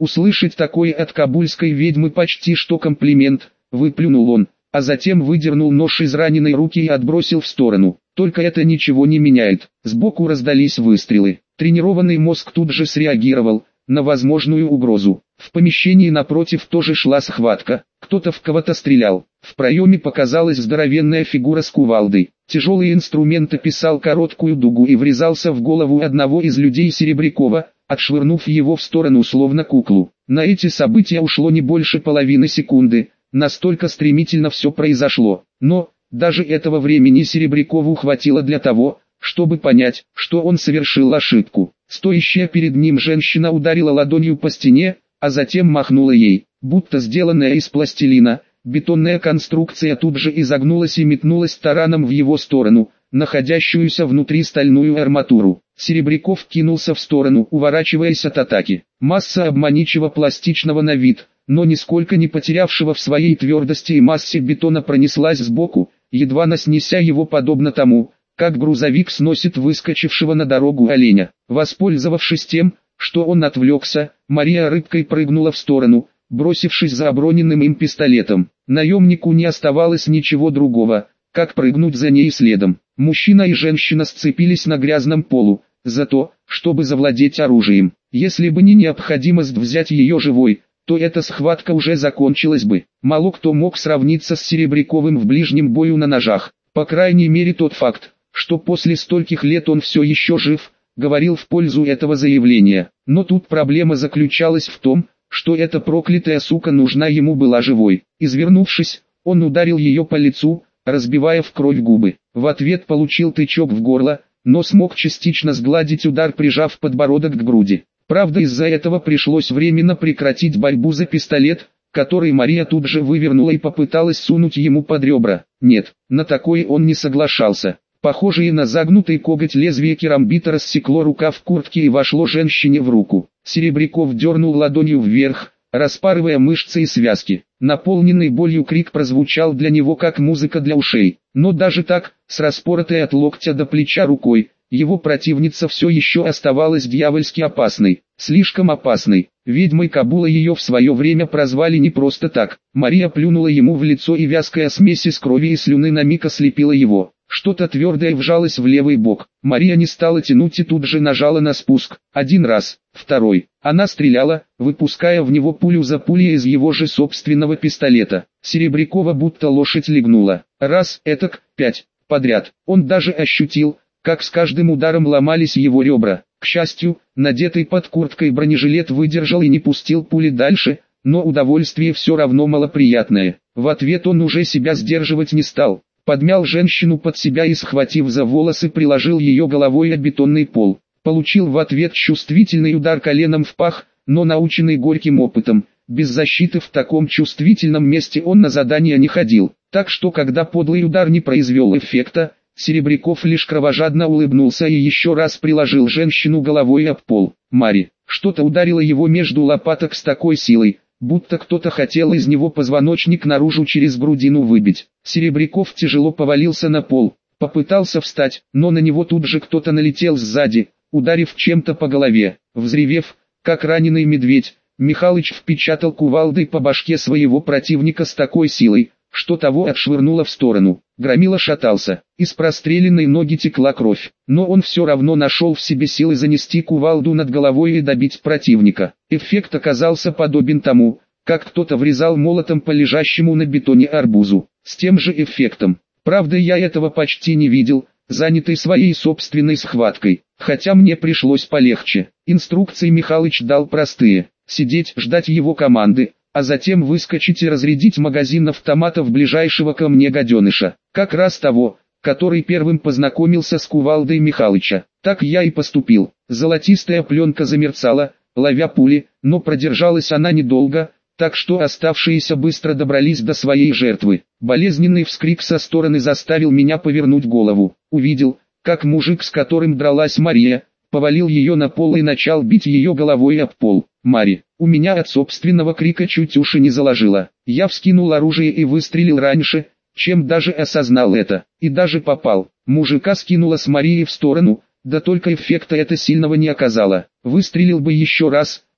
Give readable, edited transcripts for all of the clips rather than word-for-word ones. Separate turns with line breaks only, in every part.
Услышать такое от кабульской ведьмы почти что комплимент, выплюнул он, а затем выдернул нож из раненой руки и отбросил в сторону. Только это ничего не меняет. Сбоку раздались выстрелы. Тренированный мозг тут же среагировал на возможную угрозу. В помещении напротив тоже шла схватка. Кто-то в кого-то стрелял. В проеме показалась здоровенная фигура с кувалдой. Тяжелый инструмент описал короткую дугу и врезался в голову одного из людей Серебрякова, отшвырнув его в сторону словно куклу. На эти события ушло не больше половины секунды. Настолько стремительно все произошло. Но, даже этого времени Серебрякову хватило для того, чтобы понять, что он совершил ошибку. Стоящая перед ним женщина ударила ладонью по стене, а затем махнула ей, будто сделанная из пластилина. Бетонная конструкция тут же изогнулась и метнулась тараном в его сторону, находящуюся внутри стальную арматуру. Серебряков кинулся в сторону, уворачиваясь от атаки. Масса обманчиво пластичного на вид, но нисколько не потерявшего в своей твердости и массе бетона пронеслась сбоку, едва снеся его подобно тому, как грузовик сносит выскочившего на дорогу оленя. Воспользовавшись тем, что он отвлекся, Мария рыбкой прыгнула в сторону, бросившись за оброненным им пистолетом. Наемнику не оставалось ничего другого, как прыгнуть за ней следом. Мужчина и женщина сцепились на грязном полу, за то, чтобы завладеть оружием. Если бы не необходимость взять ее живой, то эта схватка уже закончилась бы. Мало кто мог сравниться с Серебряковым в ближнем бою на ножах. По крайней мере тот факт, что после стольких лет он все еще жив, говорил в пользу этого заявления. Но тут проблема заключалась в том, что эта проклятая сука нужна ему была живой. Извернувшись, он ударил ее по лицу, разбивая в кровь губы. В ответ получил тычок в горло, но смог частично сгладить удар, прижав подбородок к груди. Правда, из-за этого пришлось временно прекратить борьбу за пистолет, который Мария тут же вывернула и попыталась сунуть ему под ребра. Нет, на такое он не соглашался. Похожее на загнутый коготь лезвие керамбита рассекло рукав куртки и вошло женщине в руку. Серебряков дернул ладонью вверх, распарывая мышцы и связки. Наполненный болью крик прозвучал для него как музыка для ушей. Но даже так, с распоротой от локтя до плеча рукой, его противница все еще оставалась дьявольски опасной. Слишком опасной. Ведьмой Кабула ее в свое время прозвали не просто так. Мария плюнула ему в лицо, и вязкая смесь из крови и слюны на миг ослепила его. Что-то твердое вжалось в левый бок. Мария не стала тянуть и тут же нажала на спуск. Один раз, второй. Она стреляла, выпуская в него пулю за пулей из его же собственного пистолета. Серебрякова будто лошадь легнула. Раз, этак, 5, подряд. Он даже ощутил, как с каждым ударом ломались его ребра. К счастью, надетый под курткой бронежилет выдержал и не пустил пули дальше, но удовольствие все равно малоприятное. В ответ он уже себя сдерживать не стал. Подмял женщину под себя и, схватив за волосы, приложил ее головой о бетонный пол. Получил в ответ чувствительный удар коленом в пах, но наученный горьким опытом, без защиты в таком чувствительном месте он на задание не ходил. Так что когда подлый удар не произвел эффекта, Серебряков лишь кровожадно улыбнулся и еще раз приложил женщину головой об пол. Мари, что-то ударило его между лопаток с такой силой, будто кто-то хотел из него позвоночник наружу через грудину выбить. Серебряков тяжело повалился на пол, попытался встать, но на него тут же кто-то налетел сзади, ударив чем-то по голове. Взревев, как раненый медведь, Михалыч впечатал кувалдой по башке своего противника с такой силой, что того отшвырнуло в сторону. Громила шатался, из простреленной ноги текла кровь, но он все равно нашел в себе силы занести кувалду над головой и добить противника. Эффект оказался подобен тому, как кто-то врезал молотом по лежащему на бетоне арбузу. С тем же эффектом. Правда, я этого почти не видел, занятый своей собственной схваткой, хотя мне пришлось полегче. Инструкции Михалыч дал простые: сидеть, ждать его команды, а затем выскочить и разрядить магазин автоматов ближайшего ко мне гаденыша, как раз того, который первым познакомился с кувалдой Михалыча. Так я и поступил. Золотистая пленка замерцала, ловя пули, но продержалась она недолго, так что оставшиеся быстро добрались до своей жертвы. Болезненный вскрик со стороны заставил меня повернуть голову. Увидел, как мужик, с которым дралась Мария, повалил ее на пол и начал бить ее головой об пол. Мари, у меня от собственного крика чуть уши не заложило. Я вскинул оружие и выстрелил раньше, чем даже осознал это, и даже попал. Мужика скинуло с Марии в сторону, да только эффекта это сильного не оказало. Выстрелил бы еще раз,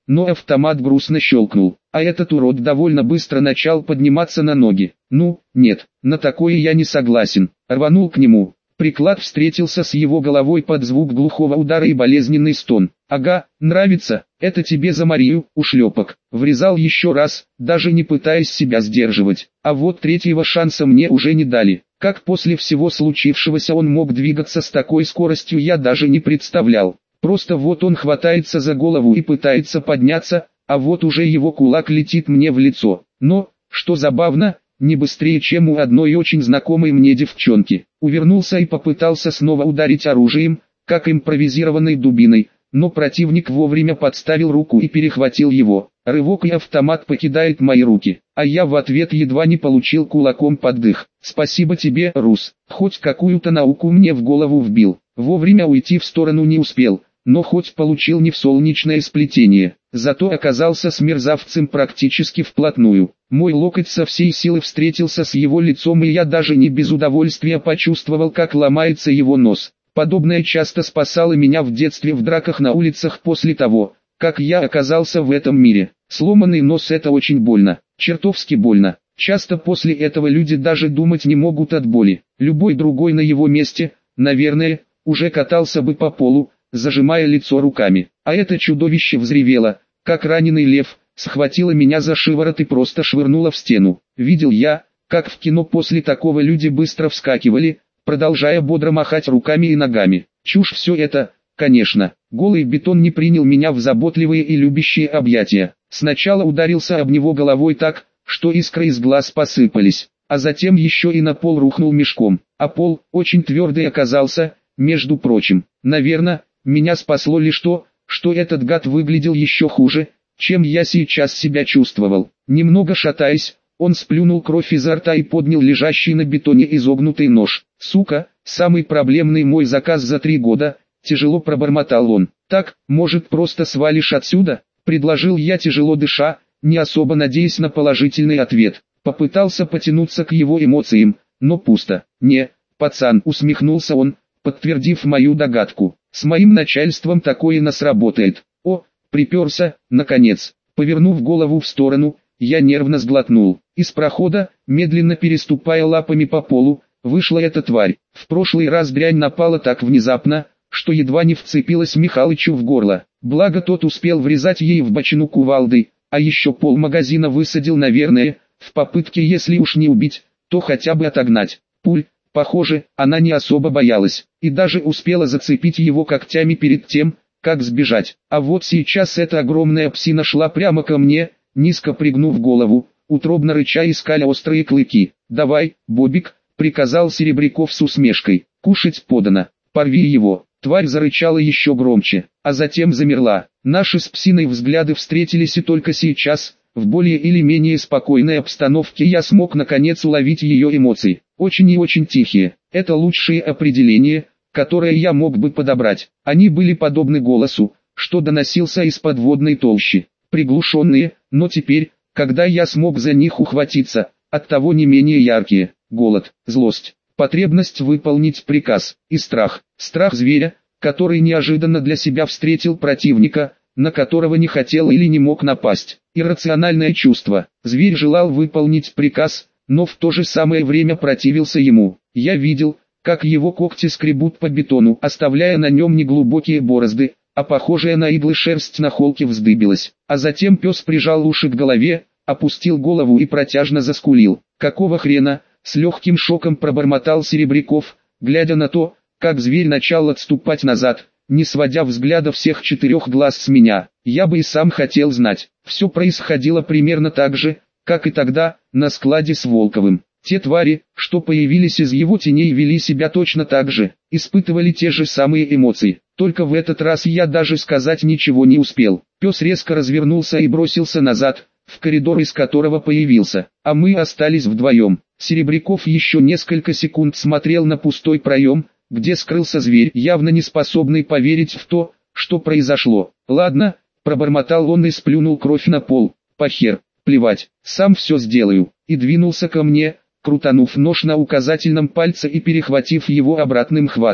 но автомат грустно щелкнул, а этот урод довольно быстро начал подниматься на ноги. Ну, нет, на такое я не согласен. Рванул к нему. Приклад встретился с его головой под звук глухого удара и болезненный стон. «Ага, нравится, это тебе за Марию, ушлепок». Врезал еще раз, даже не пытаясь себя сдерживать. А вот третьего шанса мне уже не дали. Как после всего случившегося он мог двигаться с такой скоростью, я даже не представлял. Просто вот он хватается за голову и пытается подняться, а вот уже его кулак летит мне в лицо. Но, что забавно, не быстрее, чем у одной очень знакомой мне девчонки. Увернулся и попытался снова ударить оружием, как импровизированной дубиной, но противник вовремя подставил руку и перехватил его. Рывок, и автомат покидает мои руки, а я в ответ едва не получил кулаком под дых. «Спасибо тебе, Рус, хоть какую-то науку мне в голову вбил». Вовремя уйти в сторону не успел, но хоть получил не в солнечное сплетение, зато оказался с мерзавцем практически вплотную. Мой локоть со всей силы встретился с его лицом, и я даже не без удовольствия почувствовал, как ломается его нос. Подобное часто спасало меня в детстве в драках на улицах после того, как я оказался в этом мире. Сломанный нос — это очень больно, чертовски больно. Часто после этого люди даже думать не могут от боли. Любой другой на его месте, наверное, уже катался бы по полу, зажимая лицо руками. А это чудовище взревело, как раненый лев, схватило меня за шиворот и просто швырнуло в стену. Видел я, как в кино после такого люди быстро вскакивали, продолжая бодро махать руками и ногами. Чушь все это, конечно. Голый бетон не принял меня в заботливые и любящие объятия. Сначала ударился об него головой так, что искры из глаз посыпались, а затем еще и на пол рухнул мешком. А пол очень твердый оказался, между прочим. Наверное, меня спасло лишь то, что этот гад выглядел еще хуже, чем я сейчас себя чувствовал. Немного шатаясь, он сплюнул кровь изо рта и поднял лежащий на бетоне изогнутый нож. «Сука, самый проблемный мой заказ за 3 года», — тяжело пробормотал он. «Так, может, просто свалишь отсюда?» — предложил я, тяжело дыша, не особо надеясь на положительный ответ. Попытался потянуться к его эмоциям, но пусто. «Не, пацан», — усмехнулся он, подтвердив мою догадку. «С моим начальством такое нас работает». «О, приперся, наконец». Повернув голову в сторону, я нервно сглотнул. Из прохода, медленно переступая лапами по полу, вышла эта тварь. В прошлый раз дрянь напала так внезапно, что едва не вцепилась Михалычу в горло. Благо тот успел врезать ей в бочину кувалдой, а еще полмагазина высадил, наверное, в попытке, если уж не убить, то хотя бы отогнать. Пуль. Похоже, она не особо боялась, и даже успела зацепить его когтями перед тем, как сбежать. А вот сейчас эта огромная псина шла прямо ко мне, низко пригнув голову, утробно рыча и скаля острые клыки. «Давай, Бобик», — приказал Серебряков с усмешкой. «Кушать подано, порви его». Тварь зарычала еще громче, а затем замерла. Наши с псиной взгляды встретились, и только сейчас, в более или менее спокойной обстановке, я смог наконец уловить ее эмоции. Очень и очень тихие. Это лучшее определение, которое я мог бы подобрать. Они были подобны голосу, что доносился из подводной толщи. Приглушенные, но теперь, когда я смог за них ухватиться, оттого не менее яркие. Голод, злость, потребность выполнить приказ и страх. Страх зверя, который неожиданно для себя встретил противника, на которого не хотел или не мог напасть. Иррациональное чувство. Зверь желал выполнить приказ, но в то же самое время противился ему. Я видел, как его когти скребут по бетону, оставляя на нем неглубокие борозды, а похожая на иглы шерсть на холке вздыбилась. А затем пес прижал уши к голове, опустил голову и протяжно заскулил. «Какого хрена?» — с легким шоком пробормотал Серебряков, глядя на то, как зверь начал отступать назад, не сводя взгляда всех 4 глаз с меня. Я бы и сам хотел знать. Все происходило примерно так же, как и тогда, на складе с Волковым. Те твари, что появились из его теней, вели себя точно так же, испытывали те же самые эмоции. Только в этот раз я даже сказать ничего не успел. Пес резко развернулся и бросился назад, в коридор, из которого появился, а мы остались вдвоем. Серебряков еще несколько секунд смотрел на пустой проем, где скрылся зверь, явно не способный поверить в то, что произошло. «Ладно», — пробормотал он и сплюнул кровь на пол. «Похер, плевать, сам все сделаю», и двинулся ко мне, крутанув нож на указательном пальце и перехватив его обратным хватом.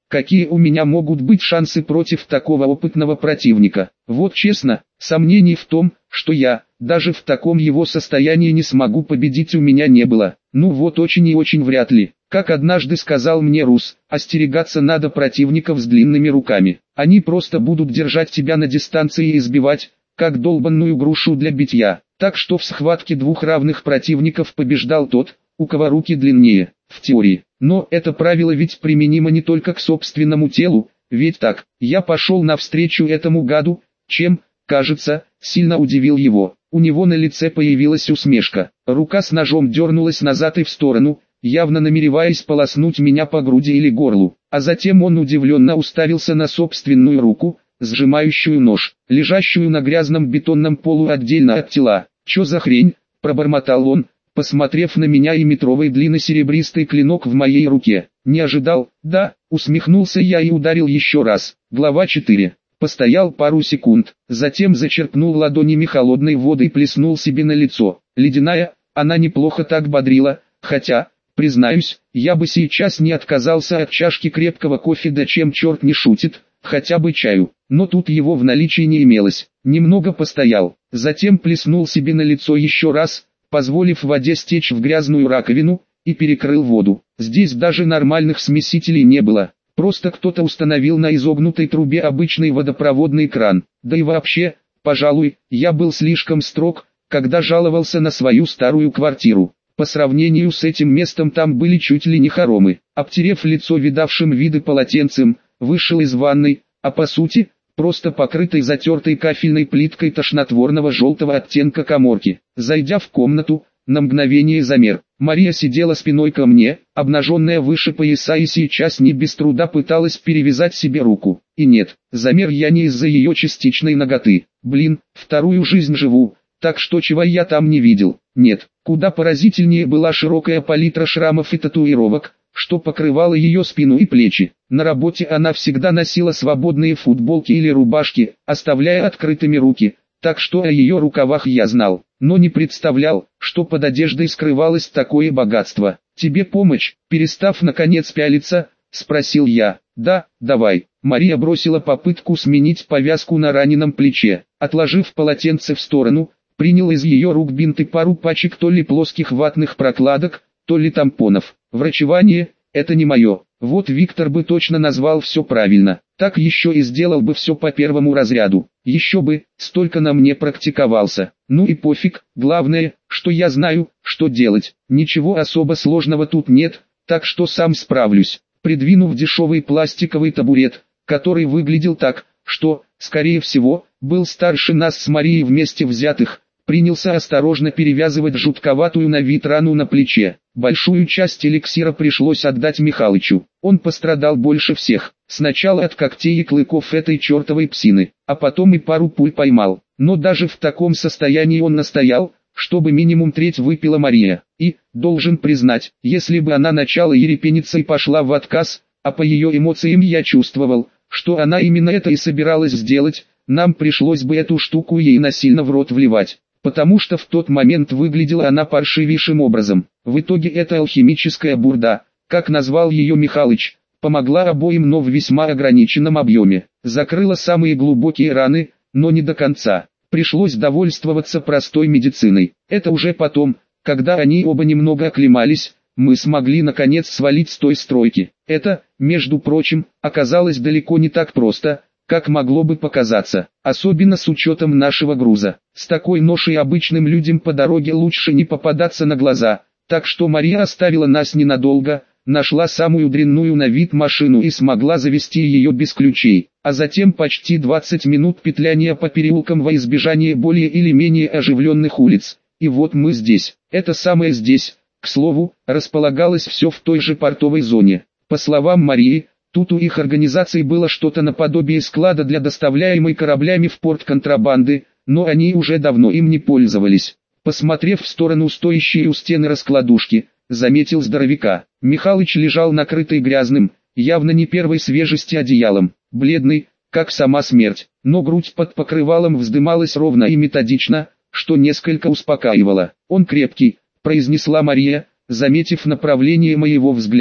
какие у меня могут быть шансы против такого опытного противника? Вот честно, сомнений в том, что я, даже в таком его состоянии не смогу победить, у меня не было. Ну вот очень и очень вряд ли. Как однажды сказал мне Рус, остерегаться надо противников с длинными руками. Они просто будут держать тебя на дистанции и избивать, как долбанную грушу для битья. Так что в схватке двух равных противников побеждал тот, у кого руки длиннее, в теории. Но это правило ведь применимо не только к собственному телу, ведь так, я пошел навстречу этому гаду, чем, кажется, сильно удивил его. У него на лице появилась усмешка, рука с ножом дернулась назад и в сторону, явно намереваясь полоснуть меня по груди или горлу, а затем он удивленно уставился на собственную руку, сжимающую нож, лежащую на грязном бетонном полу отдельно от тела. «Чё за хрень?» – пробормотал он, посмотрев на меня, и метровой длины серебристый клинок в моей руке. «Не ожидал?» «Да», – усмехнулся я и ударил еще раз. Глава 4. Постоял пару секунд, затем зачерпнул ладонями холодной воды и плеснул себе на лицо. Ледяная, она неплохо так бодрила, хотя, признаюсь, я бы сейчас не отказался от чашки крепкого кофе, да чем черт не шутит, хотя бы чаю. Но тут его в наличии не имелось. Немного постоял, затем плеснул себе на лицо еще раз, позволив воде стечь в грязную раковину, и перекрыл воду. Здесь даже нормальных смесителей не было. Просто кто-то установил на изогнутой трубе обычный водопроводный кран. Да и вообще, пожалуй, я был слишком строг, когда жаловался на свою старую квартиру. По сравнению с этим местом там были чуть ли не хоромы. Обтерев лицо видавшим виды полотенцем, вышел из ванной, а по сути, просто покрытой затертой кафельной плиткой тошнотворного желтого оттенка каморки. Зайдя в комнату, на мгновение замер. Мария сидела спиной ко мне, обнаженная выше пояса, и сейчас не без труда пыталась перевязать себе руку. И нет, замер я не из-за ее частичной наготы. Блин, вторую жизнь живу, так что чего я там не видел. Нет, куда поразительнее была широкая палитра шрамов и татуировок, что покрывало ее спину и плечи. На работе она всегда носила свободные футболки или рубашки, оставляя открытыми руки, так что о ее рукавах я знал, но не представлял, что под одеждой скрывалось такое богатство. «Тебе помочь?» – перестав наконец пялиться, спросил я. «Да, давай». Мария бросила попытку сменить повязку на раненом плече. Отложив полотенце в сторону, принял из ее рук бинт и пару пачек то ли плоских ватных прокладок, то ли тампонов. Врачевание – это не мое. Вот Виктор бы точно назвал все правильно. Так еще и сделал бы все по первому разряду. Еще бы, столько на мне практиковался. Ну и пофиг, главное, что я знаю, что делать. Ничего особо сложного тут нет, так что сам справлюсь. Придвинув дешевый пластиковый табурет, который выглядел так, что, скорее всего, был старше нас с Марией вместе взятых, принялся осторожно перевязывать жутковатую на вид рану на плече. Большую часть эликсира пришлось отдать Михалычу. Он пострадал больше всех. Сначала от когтей и клыков этой чертовой псины, а потом и пару пуль поймал. Но даже в таком состоянии он настоял, чтобы минимум треть выпила Мария. И, должен признать, если бы она начала ерепениться и пошла в отказ, а по ее эмоциям я чувствовал, что она именно это и собиралась сделать, нам пришлось бы эту штуку ей насильно в рот вливать. Потому что в тот момент выглядела она паршивейшим образом. В итоге эта алхимическая бурда, как назвал ее Михалыч, помогла обоим, но в весьма ограниченном объеме. Закрыла самые глубокие раны, но не до конца. Пришлось довольствоваться простой медициной. Это уже потом, когда они оба немного оклемались, мы смогли наконец свалить с той стройки. Это, между прочим, оказалось далеко не так просто, как могло бы показаться, особенно с учетом нашего груза. С такой ношей обычным людям по дороге лучше не попадаться на глаза, так что Мария оставила нас ненадолго, нашла самую дрянную на вид машину и смогла завести ее без ключей, а затем почти 20 минут петляния по переулкам во избежание более или менее оживленных улиц. И вот мы здесь. Это самое здесь, к слову, располагалось все в той же портовой зоне. По словам Марии, тут у их организации было что-то наподобие склада для доставляемой кораблями в порт контрабанды, но они уже давно им не пользовались. Посмотрев в сторону стоящей у стены раскладушки, заметил здоровяка. Михалыч лежал накрытый грязным, явно не первой свежести одеялом, бледный, как сама смерть, но грудь под покрывалом вздымалась ровно и методично, что несколько успокаивало. «Он крепкий», — произнесла Мария, заметив направление моего взгляда.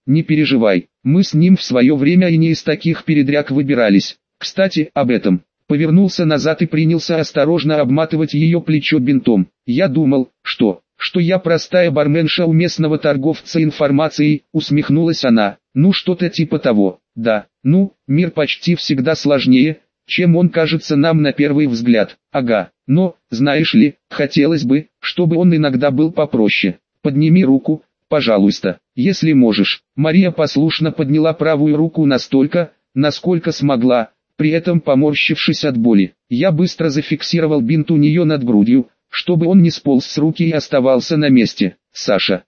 Не переживай, мы с ним в свое время и не из таких передряг выбирались. Кстати, об этом. Повернулся назад и принялся осторожно обматывать ее плечо бинтом. Я думал, что я простая барменша у местного торговца информацией, усмехнулась она. Ну что-то типа того. Да, ну, мир почти всегда сложнее, чем он кажется нам на первый взгляд. Ага, но, знаешь ли, хотелось бы, чтобы он иногда был попроще. Подними руку, пожалуйста, если можешь. Мария послушно подняла правую руку настолько, насколько смогла, при этом поморщившись от боли. Я быстро зафиксировал бинт у нее над грудью, чтобы он не сполз с руки и оставался на месте. Саша,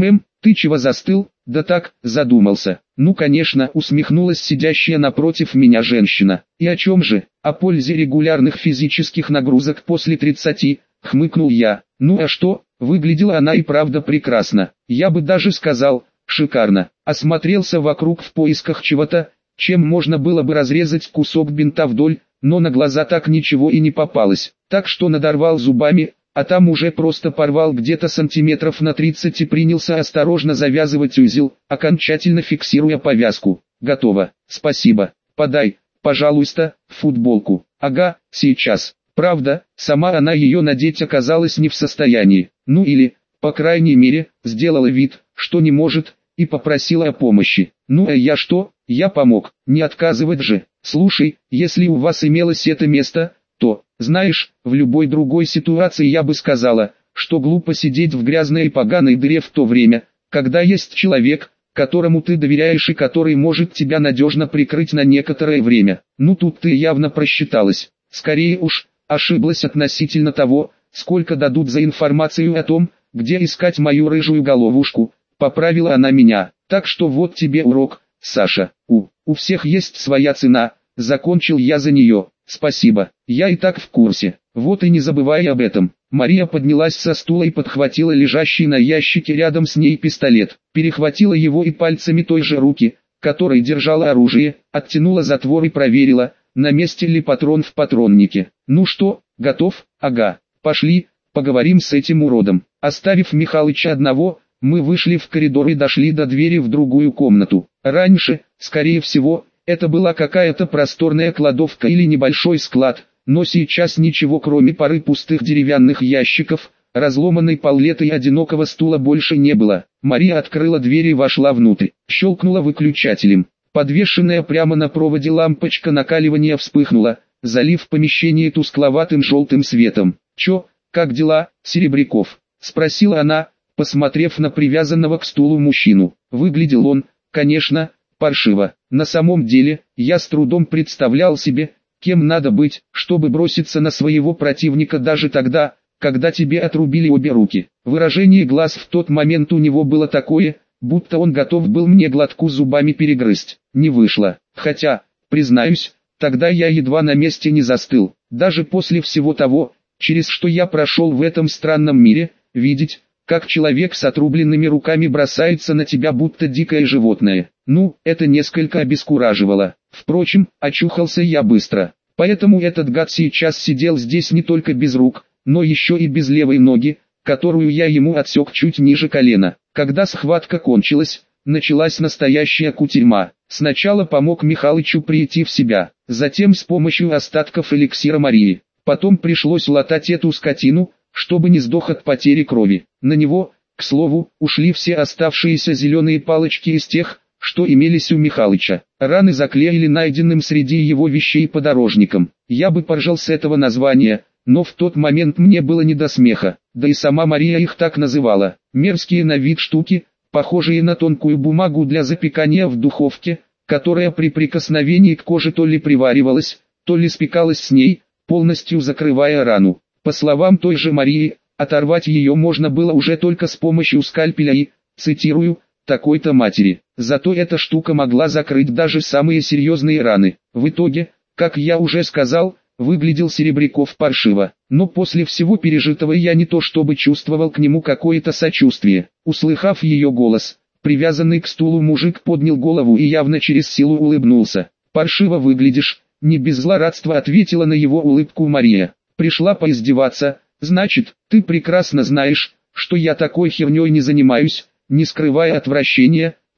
ты чего застыл? Да так, задумался. Ну конечно, усмехнулась сидящая напротив меня женщина. И о чем же? О пользе регулярных физических нагрузок после 30, хмыкнул я. Ну а что, выглядела она и правда прекрасно. Я бы даже сказал, шикарно. Осмотрелся вокруг в поисках чего-то, чем можно было бы разрезать кусок бинта вдоль, но на глаза так ничего и не попалось. Так что надорвал зубами, а там уже просто порвал где-то сантиметров на 30 и принялся осторожно завязывать узел, окончательно фиксируя повязку. Готово, спасибо. Подай, пожалуйста, футболку. Ага, сейчас. Правда, сама она ее надеть оказалась не в состоянии. Ну или, по крайней мере, сделала вид, что не может, и попросила о помощи. Ну а я что? Я помог, не отказывать же. Слушай, если у вас имелось это место, то, знаешь, в любой другой ситуации я бы сказала, что глупо сидеть в грязной и поганой дыре в то время, когда есть человек, которому ты доверяешь и который может тебя надежно прикрыть на некоторое время. Ну тут ты явно просчиталась. Скорее уж, ошиблась относительно того, сколько дадут за информацию о том, где искать мою рыжую головушку. Поправила она меня. Так что вот тебе урок, Саша. У всех есть своя цена. Закончил я за нее. Спасибо, я и так в курсе. Вот и не забывай об этом. Мария поднялась со стула и подхватила лежащий на ящике рядом с ней пистолет. Перехватила его и пальцами той же руки, которой держала оружие, оттянула затвор и проверила, на месте ли патрон в патроннике. Ну что, готов? Ага. Пошли, поговорим с этим уродом. Оставив Михалыча одного, мы вышли в коридор и дошли до двери в другую комнату. Раньше, скорее всего, это была какая-то просторная кладовка или небольшой склад, но сейчас ничего кроме пары пустых деревянных ящиков, разломанной паллеты и одинокого стула больше не было. Мария открыла дверь и вошла внутрь, щелкнула выключателем. Подвешенная прямо на проводе лампочка накаливания вспыхнула, залив помещение тускловатым желтым светом. «Чё, как дела, Серебряков?» — спросила она, посмотрев на привязанного к стулу мужчину. Выглядел он, конечно, паршиво. На самом деле, я с трудом представлял себе, кем надо быть, чтобы броситься на своего противника даже тогда, когда тебе отрубили обе руки. Выражение глаз в тот момент у него было такое, будто он готов был мне глотку зубами перегрызть. Не вышло. Хотя, признаюсь, тогда я едва на месте не застыл. Даже после всего того, через что я прошел в этом странном мире, видеть, как человек с отрубленными руками бросается на тебя будто дикое животное. Ну, это несколько обескураживало. Впрочем, очухался я быстро. Поэтому этот гад сейчас сидел здесь не только без рук, но еще и без левой ноги, которую я ему отсек чуть ниже колена. Когда схватка кончилась, началась настоящая кутерьма. Сначала помог Михалычу прийти в себя, затем с помощью остатков эликсира Марии. Потом пришлось латать эту скотину, чтобы не сдох от потери крови. На него, к слову, ушли все оставшиеся зеленые палочки из тех, что имелись у Михалыча. Раны заклеили найденным среди его вещей подорожником. Я бы поржал с этого названия, но в тот момент мне было не до смеха, да и сама Мария их так называла. Мерзкие на вид штуки, похожие на тонкую бумагу для запекания в духовке, которая при прикосновении к коже то ли приваривалась, то ли спекалась с ней, полностью закрывая рану. По словам той же Марии, оторвать ее можно было уже только с помощью скальпеля и, цитирую, такой-то матери. Зато эта штука могла закрыть даже самые серьезные раны. В итоге, как я уже сказал, выглядел Серебряков паршиво. Но после всего пережитого я не то чтобы чувствовал к нему какое-то сочувствие. Услыхав ее голос, привязанный к стулу мужик поднял голову и явно через силу улыбнулся. «Паршиво выглядишь», — не без злорадства ответила на его улыбку Мария. «Пришла поиздеваться, значит, ты прекрасно знаешь, что я такой херней не занимаюсь», — не скрывая отвращения,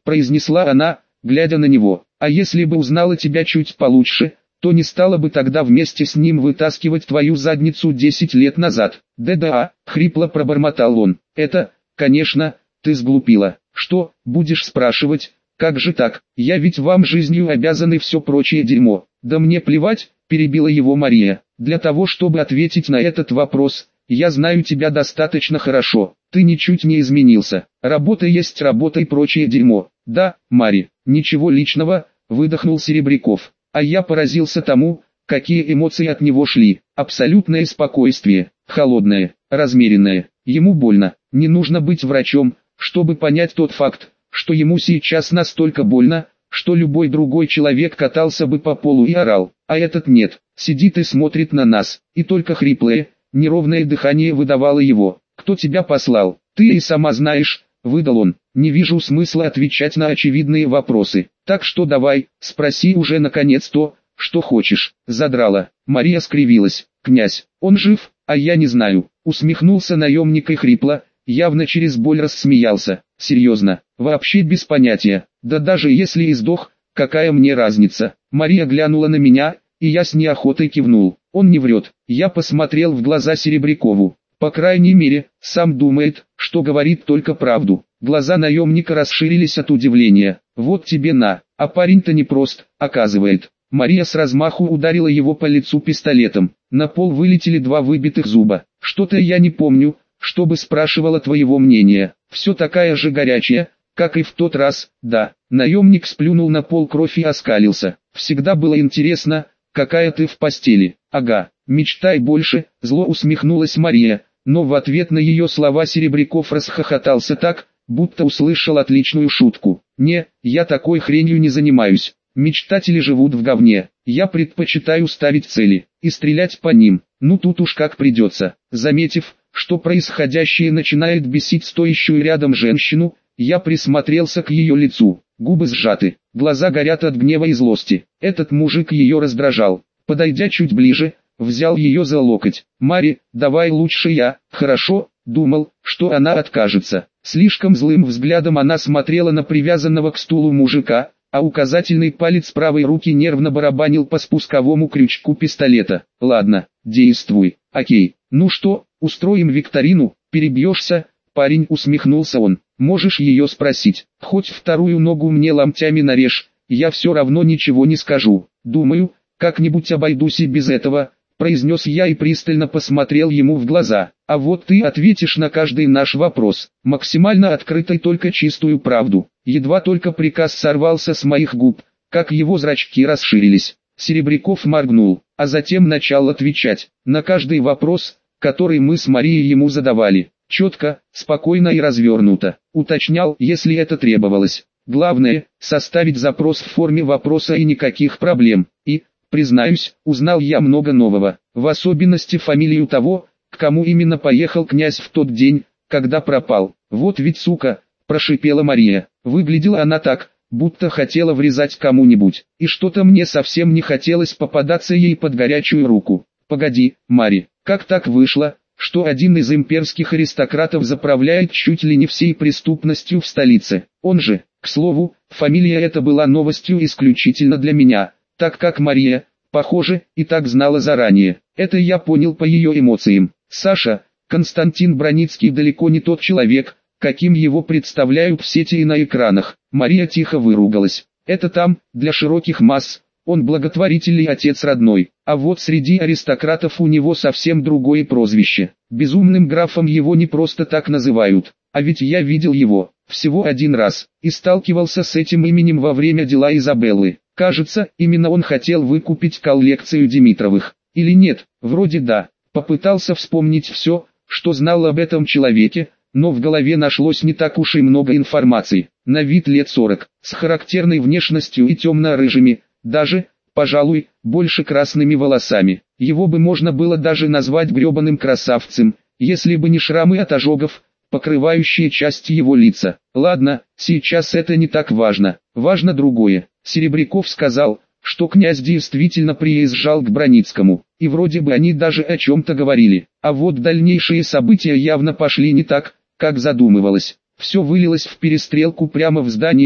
произнесла она, глядя на него. А если бы узнала тебя чуть получше, то не стала бы тогда вместе с ним вытаскивать твою задницу 10 лет назад. Да-да, хрипло пробормотал он. Это, конечно, ты сглупила. Что, будешь спрашивать, как же так, я ведь вам жизнью обязан и все прочее дерьмо. Да мне плевать, перебила его Мария. Для того, чтобы ответить на этот вопрос, я знаю тебя достаточно хорошо. Ты ничуть не изменился. Работа есть работа и прочее дерьмо. Да, Мари, ничего личного, выдохнул Серебряков. А я поразился тому, какие эмоции от него шли. Абсолютное спокойствие, холодное, размеренное. Ему больно. Не нужно быть врачом, чтобы понять тот факт, что ему сейчас настолько больно, что любой другой человек катался бы по полу и орал. А этот нет, сидит и смотрит на нас. И только хриплое, неровное дыхание выдавало его. «Кто тебя послал? Ты и сама знаешь», — выдал он. «Не вижу смысла отвечать на очевидные вопросы. Так что давай, спроси уже наконец то, что хочешь». Задрала. Мария скривилась. «Князь, он жив, а я не знаю». Усмехнулся наемник и хрипло, явно через боль рассмеялся. «Серьезно, вообще без понятия. Да даже если и сдох, какая мне разница?» Мария глянула на меня, и я с неохотой кивнул. Он не врет. Я посмотрел в глаза Серебрякову. По крайней мере, сам думает, что говорит только правду. Глаза наемника расширились от удивления. «Вот тебе на, а парень-то непрост, оказывает». Мария с размаху ударила его по лицу пистолетом. На пол вылетели 2 выбитых зуба. «Что-то я не помню, чтобы спрашивала твоего мнения. Все такая же горячая, как и в тот раз». «Да». Наемник сплюнул на пол кровь и оскалился. «Всегда было интересно, какая ты в постели». «Ага, мечтай больше», зло усмехнулась Мария. Но в ответ на ее слова Серебряков расхохотался так, будто услышал отличную шутку. «Не, я такой хренью не занимаюсь. Мечтатели живут в говне. Я предпочитаю ставить цели и стрелять по ним. Ну тут уж как придется». Заметив, что происходящее начинает бесить стоящую рядом женщину, я присмотрелся к ее лицу. Губы сжаты, глаза горят от гнева и злости. Этот мужик ее раздражал. Подойдя чуть ближе, взял ее за локоть. «Мари, давай лучше я». «Хорошо», думал, что она откажется. Слишком злым взглядом она смотрела на привязанного к стулу мужика, а указательный палец правой руки нервно барабанил по спусковому крючку пистолета. «Ладно, действуй. Окей. Ну что, устроим викторину, перебьешься?» Парень, усмехнулся он. «Можешь ее спросить. Хоть вторую ногу мне ломтями нарежь, я все равно ничего не скажу. Думаю, как-нибудь обойдусь и без этого», произнес я и пристально посмотрел ему в глаза. «А вот ты ответишь на каждый наш вопрос, максимально открыто и только чистую правду». Едва только приказ сорвался с моих губ, как его зрачки расширились. Серебряков моргнул, а затем начал отвечать на каждый вопрос, который мы с Марией ему задавали. Четко, спокойно и развернуто. Уточнял, если это требовалось. Главное, составить запрос в форме вопроса и никаких проблем. И, признаюсь, узнал я много нового, в особенности фамилию того, к кому именно поехал князь в тот день, когда пропал. «Вот ведь сука», прошипела Мария. Выглядела она так, будто хотела врезать кому-нибудь, и что-то мне совсем не хотелось попадаться ей под горячую руку. «Погоди, Мари, как так вышло, что один из имперских аристократов заправляет чуть ли не всей преступностью в столице? Он же, к слову, фамилия эта была новостью исключительно для меня, так как Мария, похоже, и так знала заранее. Это я понял по ее эмоциям. Саша, Константин Броницкий далеко не тот человек, каким его представляют в сети и на экранах». Мария тихо выругалась. «Это там, для широких масс, он благотворитель и отец родной, а вот среди аристократов у него совсем другое прозвище. Безумным графом его не просто так называют, а ведь я видел его, всего один раз, и сталкивался с этим именем во время дела Изабеллы. Кажется, именно он хотел выкупить коллекцию Димитровых. Или нет, вроде да». Попытался вспомнить все, что знал об этом человеке, но в голове нашлось не так уж и много информации. На вид лет 40, с характерной внешностью и темно-рыжими, даже, пожалуй, больше красными волосами. Его бы можно было даже назвать гребаным красавцем, если бы не шрамы от ожогов, покрывающие часть его лица. Ладно, сейчас это не так важно, важно другое. Серебряков сказал, что князь действительно приезжал к Броницкому, и вроде бы они даже о чем-то говорили. А вот дальнейшие события явно пошли не так, как задумывалось. Все вылилось в перестрелку прямо в здании,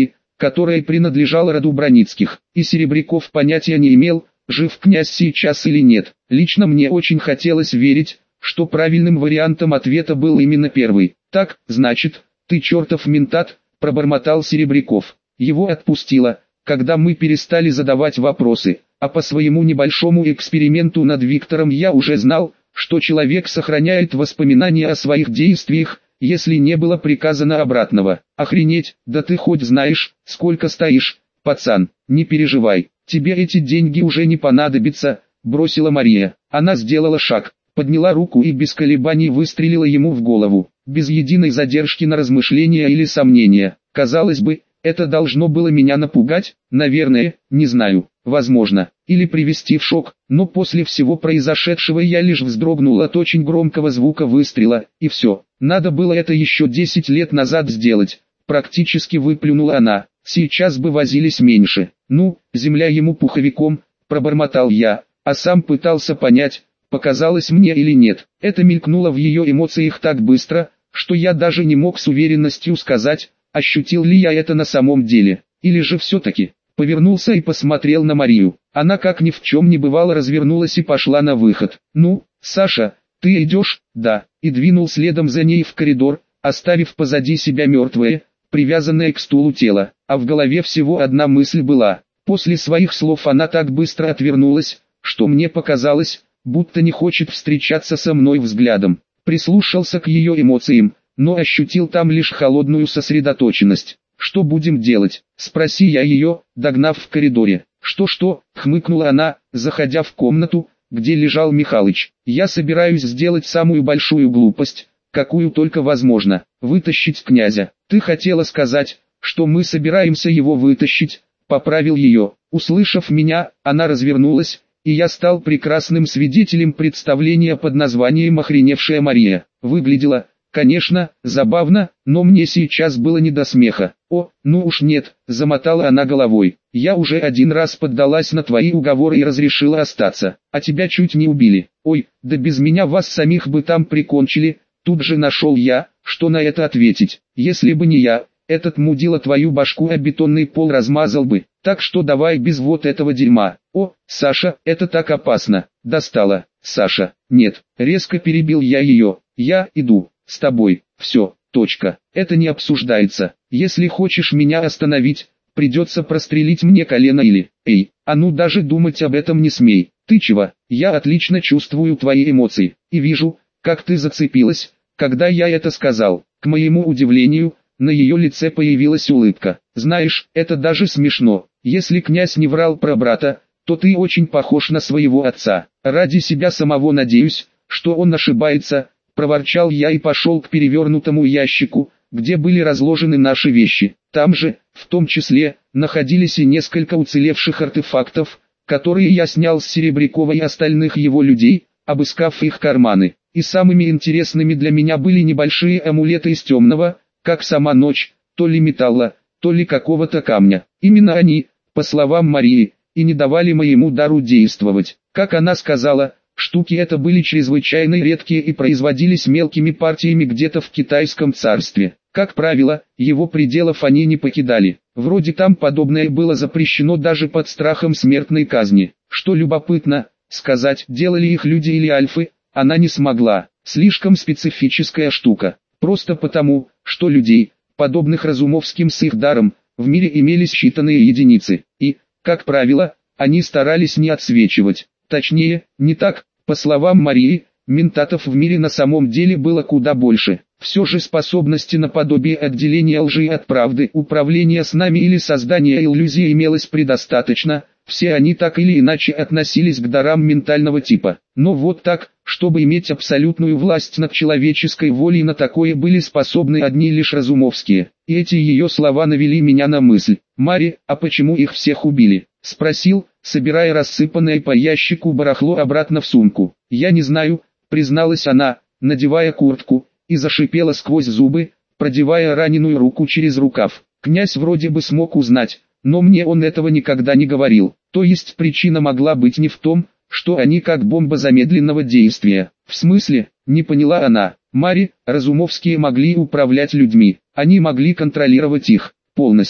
которая принадлежала роду Броницких, и Серебряков понятия не имел, жив князь сейчас или нет. Лично мне очень хотелось верить, что правильным вариантом ответа был именно первый. «Так, значит, ты чертов ментат», – пробормотал Серебряков. Его отпустило, когда мы перестали задавать вопросы, а по своему небольшому эксперименту над Виктором я уже знал, что человек сохраняет воспоминания о своих действиях, если не было приказано обратного. «Охренеть, да ты хоть знаешь, сколько стоишь, пацан, не переживай, тебе эти деньги уже не понадобятся», – бросила Мария. Она сделала шаг, подняла руку и без колебаний выстрелила ему в голову, без единой задержки на размышления или сомнения. Казалось бы, это должно было меня напугать, наверное, не знаю, возможно, или привести в шок, но после всего произошедшего я лишь вздрогнул от очень громкого звука выстрела, и все. Надо было это еще 10 лет назад сделать, практически выплюнула она, сейчас бы возились меньше. «Ну, земля ему пуховиком», пробормотал я, а сам пытался понять, показалось мне или нет. Это мелькнуло в ее эмоциях так быстро, что я даже не мог с уверенностью сказать, ощутил ли я это на самом деле, или же все-таки. Повернулся и посмотрел на Марию. Она как ни в чем не бывало развернулась и пошла на выход. «Ну, Саша, ты идешь?» «Да», и двинул следом за ней в коридор, оставив позади себя мертвое, привязанное к стулу тело. А в голове всего одна мысль была. После своих слов она так быстро отвернулась, что мне показалось, будто не хочет встречаться со мной взглядом. Прислушался к ее эмоциям, но ощутил там лишь холодную сосредоточенность. «Что будем делать?» – спроси я ее, догнав в коридоре. «Что-что?» – хмыкнула она, заходя в комнату, где лежал Михалыч. «Я собираюсь сделать самую большую глупость, какую только возможно, вытащить князя». «Ты хотела сказать, что мы собираемся его вытащить?» – поправил ее. Услышав меня, она развернулась, и я стал прекрасным свидетелем представления под названием «Охреневшая Мария». Выглядела, конечно, забавно, но мне сейчас было не до смеха. «О, ну уж нет», — замотала она головой. «Я уже один раз поддалась на твои уговоры и разрешила остаться, а тебя чуть не убили. Ой, да без меня вас самих бы там прикончили». Тут же нашел я, что на это ответить. «Если бы не я, этот мудила твою башку о бетонный пол размазал бы, так что давай без вот этого дерьма». «О, Саша, это так опасно». «Достала, Саша». «Нет», — резко перебил я ее. «Я иду с тобой, все, точка, это не обсуждается. Если хочешь меня остановить, придется прострелить мне колено или, эй, а ну даже думать об этом не смей. Ты чего? Я отлично чувствую твои эмоции, и вижу, как ты зацепилась, когда я это сказал». К моему удивлению, на ее лице появилась улыбка. «Знаешь, это даже смешно. Если князь не врал про брата, то ты очень похож на своего отца. Ради себя самого надеюсь, что он ошибается», — проворчал я и пошел к перевернутому ящику, где были разложены наши вещи. Там же, в том числе, находились и несколько уцелевших артефактов, которые я снял с Серебрякова и остальных его людей, обыскав их карманы. И самыми интересными для меня были небольшие амулеты из темного, как сама ночь, то ли металла, то ли какого-то камня. Именно они, по словам Марии, и не давали моему дару действовать. Как она сказала, штуки это были чрезвычайно редкие и производились мелкими партиями где-то в Китайском царстве. Как правило, его пределов они не покидали. Вроде там подобное было запрещено даже под страхом смертной казни. Что любопытно, сказать, делали их люди или альфы, она не смогла. Слишком специфическая штука. Просто потому, что людей, подобных Разумовским с их даром, в мире имелись считанные единицы. И, как правило, они старались не отсвечивать. Точнее, не так, по словам Марии, ментатов в мире на самом деле было куда больше. Все же способности наподобие отделения лжи от правды, управления снами или создания иллюзий имелось предостаточно. Все они так или иначе относились к дарам ментального типа. Но вот так, чтобы иметь абсолютную власть над человеческой волей, на такое были способны одни лишь Разумовские. И эти ее слова навели меня на мысль. «Мари, а почему их всех убили?» — спросил, собирая рассыпанное по ящику барахло обратно в сумку. «Я не знаю», — призналась она, надевая куртку, и зашипела сквозь зубы, продевая раненую руку через рукав. «Князь вроде бы смог узнать, но мне он этого никогда не говорил. То есть причина могла быть не в том, что они как бомба замедленного действия». «В смысле?» — не поняла она. «Мари, Разумовские могли управлять людьми, они могли контролировать их полностью.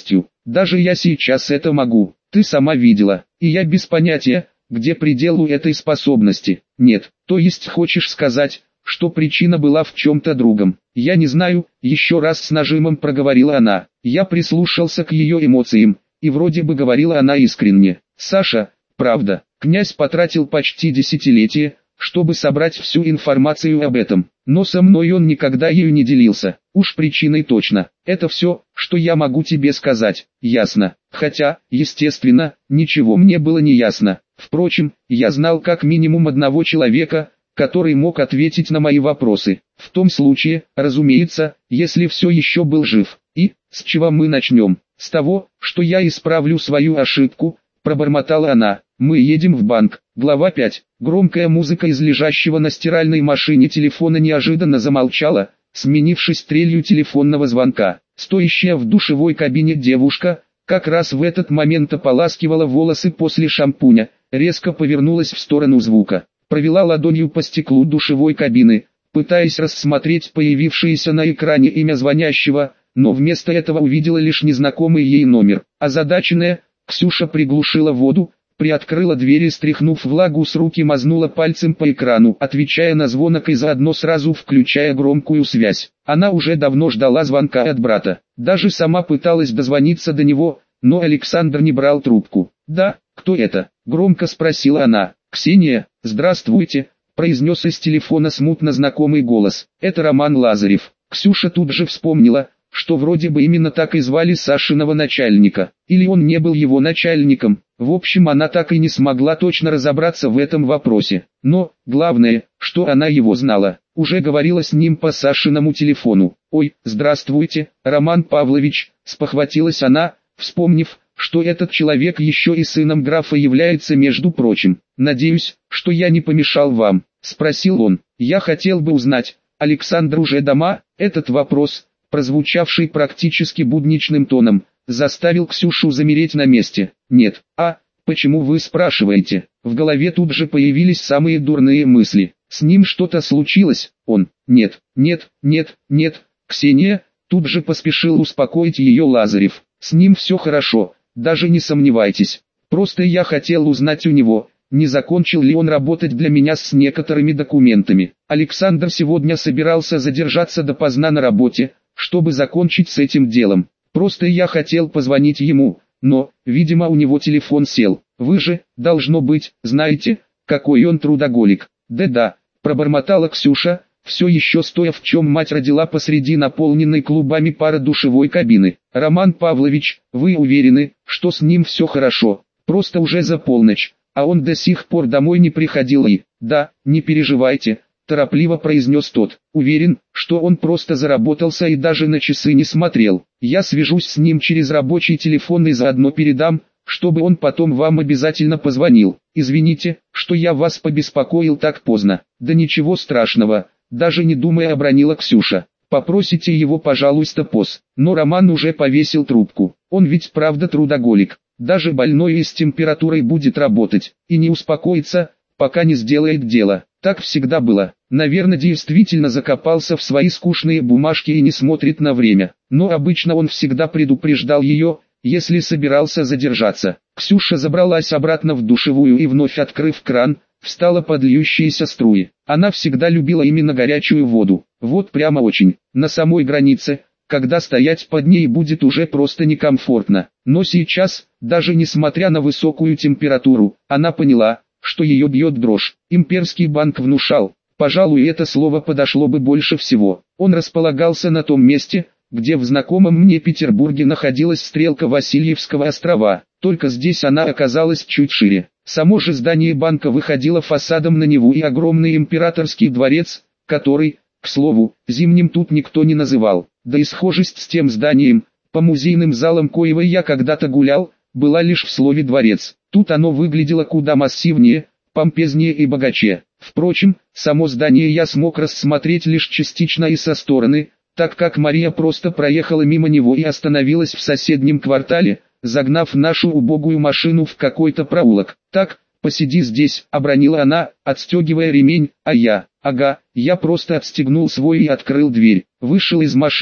Даже я сейчас это могу, ты сама видела, и я без понятия, где предел у этой способности. Нет, то есть хочешь сказать, что причина была в чем-то другом. Я не знаю, еще раз с нажимом проговорила она. Я прислушался к ее эмоциям, и вроде бы говорила она искренне. Саша, правда, князь потратил почти десятилетие, чтобы собрать всю информацию об этом, но со мной он никогда ею не делился. Уж причиной точно. Это все, что я могу тебе сказать, ясно? Хотя, естественно, ничего мне было не ясно. Впрочем, я знал как минимум одного человека, который мог ответить на мои вопросы. В том случае, разумеется, если все еще был жив. И, с чего мы начнем? С того, что я исправлю свою ошибку, пробормотала она. Мы едем в банк. Глава 5. Громкая музыка из лежащего на стиральной машине телефона неожиданно замолчала, сменившись трелью телефонного звонка. Стоящая в душевой кабине девушка, как раз в этот момент ополаскивала волосы после шампуня, резко повернулась в сторону звука, провела ладонью по стеклу душевой кабины, пытаясь рассмотреть появившееся на экране имя звонящего, но вместо этого увидела лишь незнакомый ей номер. Озадаченная, Ксюша приглушила воду, приоткрыла дверь и, стряхнув влагу с руки, мазнула пальцем по экрану, отвечая на звонок и заодно сразу включая громкую связь. Она уже давно ждала звонка от брата, даже сама пыталась дозвониться до него, но Александр не брал трубку. «Да, кто это?» – громко спросила она. «Ксения, здравствуйте», – произнес из телефона смутно знакомый голос. «Это Роман Лазарев». Ксюша тут же вспомнила, что вроде бы именно так и звали Сашиного начальника, или он не был его начальником. В общем, она так и не смогла точно разобраться в этом вопросе. Но, главное, что она его знала, уже говорила с ним по Сашиному телефону. «Ой, здравствуйте, Роман Павлович», — спохватилась она, вспомнив, что этот человек еще и сыном графа является, между прочим. «Надеюсь, что я не помешал вам», — спросил он. «Я хотел бы узнать, Александр уже дома?» Этот вопрос, прозвучавший практически будничным тоном, заставил Ксюшу замереть на месте. «Нет». «А, почему вы спрашиваете?» В голове тут же появились самые дурные мысли. «С ним что-то случилось?» Он. «Нет, нет, нет, нет». «Ксения», тут же поспешил успокоить ее Лазарев. «С ним все хорошо, даже не сомневайтесь. Просто я хотел узнать у него, не закончил ли он работать для меня с некоторыми документами. Александр сегодня собирался задержаться допоздна на работе, чтобы закончить с этим делом. Просто я хотел позвонить ему, но, видимо, у него телефон сел. Вы же, должно быть, знаете, какой он трудоголик». «Да-да», пробормотала Ксюша, все еще стоя в чем мать родила посреди наполненной клубами пара душевой кабины. «Роман Павлович, вы уверены, что с ним все хорошо? Просто уже за полночь, а он до сих пор домой не приходил и...» «Да, не переживайте», торопливо произнес тот. «Уверен, что он просто заработался и даже на часы не смотрел. Я свяжусь с ним через рабочий телефон и заодно передам, чтобы он потом вам обязательно позвонил. Извините, что я вас побеспокоил так поздно». «Да ничего страшного», даже не думая обронила Ксюша. «Попросите его, пожалуйста, Но Роман уже повесил трубку. Он ведь правда трудоголик. Даже больной и с температурой будет работать, и не успокоится, пока не сделает дело. Так всегда было. Наверное, действительно закопался в свои скучные бумажки и не смотрит на время. Но обычно он всегда предупреждал ее, если собирался задержаться». Ксюша забралась обратно в душевую и, вновь открыв кран, встала под льющиеся струи. Она всегда любила именно горячую воду. Вот прямо очень. На самой границе, когда стоять под ней будет уже просто некомфортно. Но сейчас, даже несмотря на высокую температуру, она поняла, что ее бьет дрожь. Имперский банк внушал. Пожалуй, это слово подошло бы больше всего. Он располагался на том месте, где в знакомом мне Петербурге находилась стрелка Васильевского острова, только здесь она оказалась чуть шире. Само же здание банка выходило фасадом на Неву и огромный императорский дворец, который, к слову, зимним тут никто не называл. Да и схожесть с тем зданием, по музейным залам коего я когда-то гулял, была лишь в слове «дворец». Тут оно выглядело куда массивнее, помпезнее и богаче. Впрочем, само здание я смог рассмотреть лишь частично и со стороны, так как Мария просто проехала мимо него и остановилась в соседнем квартале, загнав нашу убогую машину в какой-то проулок. «Так, посиди здесь», — обронила она, отстегивая ремень, а я, я просто отстегнул свой и открыл дверь, вышел из машины,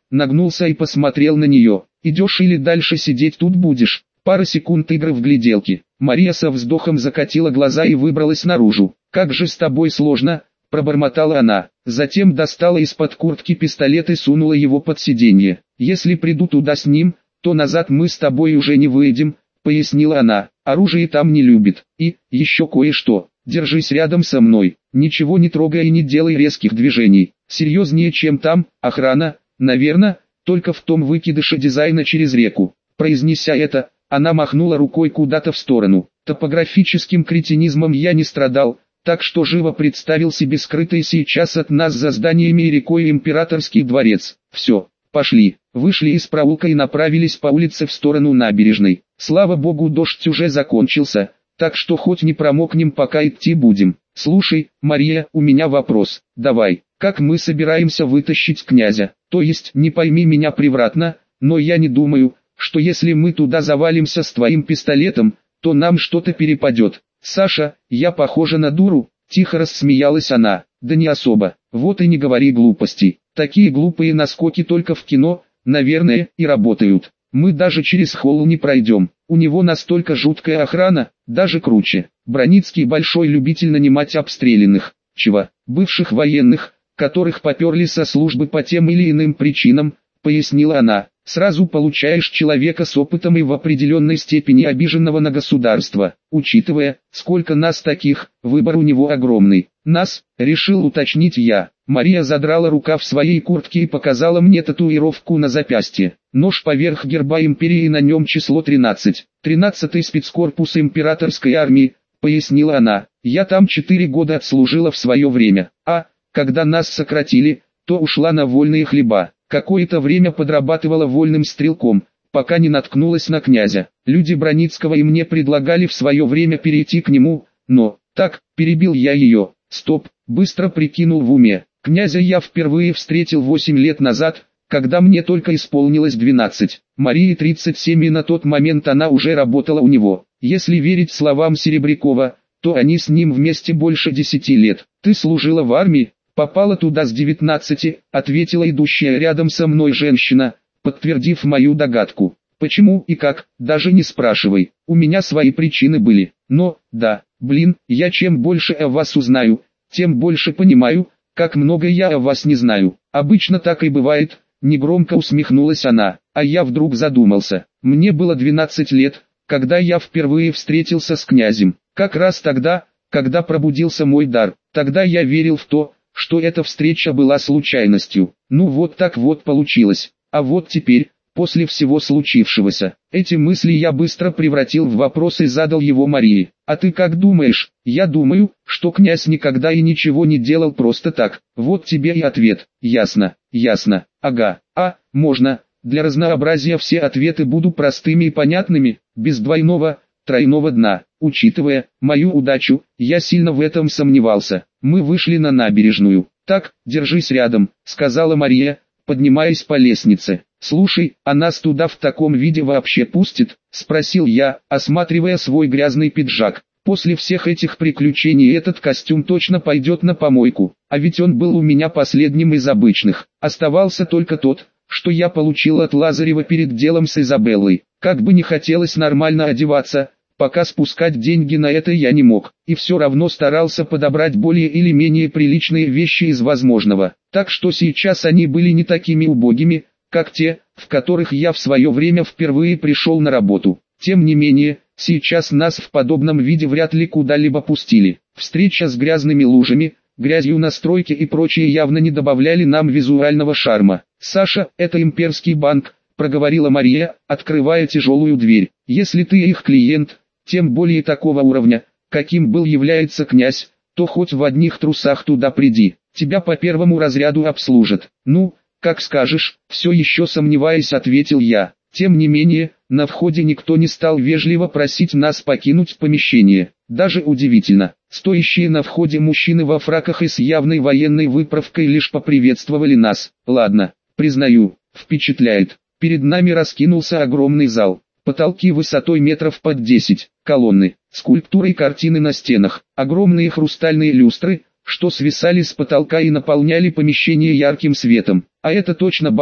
нагнулся и посмотрел на нее. «Идешь или дальше сидеть тут будешь?» Пара секунд игры в гляделки. Мария со вздохом закатила глаза и выбралась наружу. «Как же с тобой сложно», — пробормотала она. Затем достала из-под куртки пистолет и сунула его под сиденье. «Если приду туда с ним, то назад мы с тобой уже не выйдем», — пояснила она. «Оружие там не любит. И, еще кое-что. Держись рядом со мной. Ничего не трогай и не делай резких движений. Серьезнее, чем там, охрана, наверное, только в том выкидыше дизайна через реку». Произнеся это, она махнула рукой куда-то в сторону. Топографическим кретинизмом я не страдал, так что живо представил себе скрытый сейчас от нас за зданиями и рекой императорский дворец. Все, пошли. Вышли из проулка и направились по улице в сторону набережной. Слава богу, дождь уже закончился, так что хоть не промокнем, пока идти будем. «Слушай, Мария, у меня вопрос. Давай, как мы собираемся вытащить князя? То есть, не пойми меня превратно, но я не думаю, что если мы туда завалимся с твоим пистолетом, то нам что-то перепадет». «Саша, я похожа на дуру?» — тихо рассмеялась она. «Да не особо. Вот и не говори глупостей. Такие глупые наскоки только в кино, наверное, и работают. Мы даже через холл не пройдем. У него настолько жуткая охрана, даже круче. Броницкий большой любитель нанимать обстрелянных, бывших военных, которых поперли со службы по тем или иным причинам», — пояснила она. «Сразу получаешь человека с опытом и в определенной степени обиженного на государство. Учитывая, сколько нас таких, выбор у него огромный». «Нас», — решил уточнить я. Мария задрала рукав своей куртки и показала мне татуировку на запястье. Нож поверх герба империи, на нем число 13. 13-й спецкорпус императорской армии, пояснила она. «Я там 4 года отслужила в свое время. А, когда нас сократили, то ушла на вольные хлеба. Какое-то время подрабатывала вольным стрелком, пока не наткнулась на князя. Люди Броницкого и мне предлагали в свое время перейти к нему, но...» «Так», — перебил я ее. «Стоп», — быстро прикинул в уме. «Князя я впервые встретил 8 лет назад, когда мне только исполнилось 12. Марии 37, и на тот момент она уже работала у него. Если верить словам Серебрякова, то они с ним вместе больше 10 лет. Ты служила в армии?» «Попала туда с 19, ответила идущая рядом со мной женщина, подтвердив мою догадку. «Почему и как, даже не спрашивай, у меня свои причины были. Но, да, блин, я чем больше о вас узнаю, тем больше понимаю, как много я о вас не знаю. Обычно так и бывает», — негромко усмехнулась она. А я вдруг задумался. Мне было 12 лет, когда я впервые встретился с князем. Как раз тогда, когда пробудился мой дар. Тогда я верил в то, что эта встреча была случайностью. Ну вот так вот получилось. А вот теперь, после всего случившегося, эти мысли я быстро превратил в вопрос и задал его Марии. «А ты как думаешь?» «Я думаю, что князь никогда и ничего не делал просто так. Вот тебе и ответ». «Ясно, ясно, ага. А, можно, для разнообразия все ответы буду простыми и понятными, без двойного, тройного дна». Учитывая мою удачу, я сильно в этом сомневался. Мы вышли на набережную. «Так, держись рядом», — сказала Мария, поднимаясь по лестнице. «Слушай, а нас туда в таком виде вообще пустят?» — спросил я, осматривая свой грязный пиджак. «После всех этих приключений этот костюм точно пойдет на помойку, а ведь он был у меня последним из обычных. Оставался только тот, что я получил от Лазарева перед делом с Изабеллой. Как бы не хотелось нормально одеваться, пока спускать деньги на это я не мог, и все равно старался подобрать более или менее приличные вещи из возможного. Так что сейчас они были не такими убогими, как те, в которых я в свое время впервые пришел на работу. Тем не менее, сейчас нас в подобном виде вряд ли куда-либо пустили. Встреча с грязными лужами, грязью на стройке и прочее явно не добавляли нам визуального шарма. «Саша, это имперский банк», — проговорила Мария, открывая тяжелую дверь. «Если ты их клиент, тем более такого уровня, каким был является князь, то хоть в одних трусах туда приди, тебя по первому разряду обслужат». «Ну, как скажешь», — все еще сомневаясь, ответил я. Тем не менее, на входе никто не стал вежливо просить нас покинуть помещение. Даже удивительно, стоящие на входе мужчины во фраках и с явной военной выправкой лишь поприветствовали нас. Ладно, признаю, впечатляет. Перед нами раскинулся огромный зал. Потолки высотой метров под 10, колонны, скульптуры и картины на стенах, огромные хрустальные люстры, что свисали с потолка и наполняли помещение ярким светом. «А это точно банк»,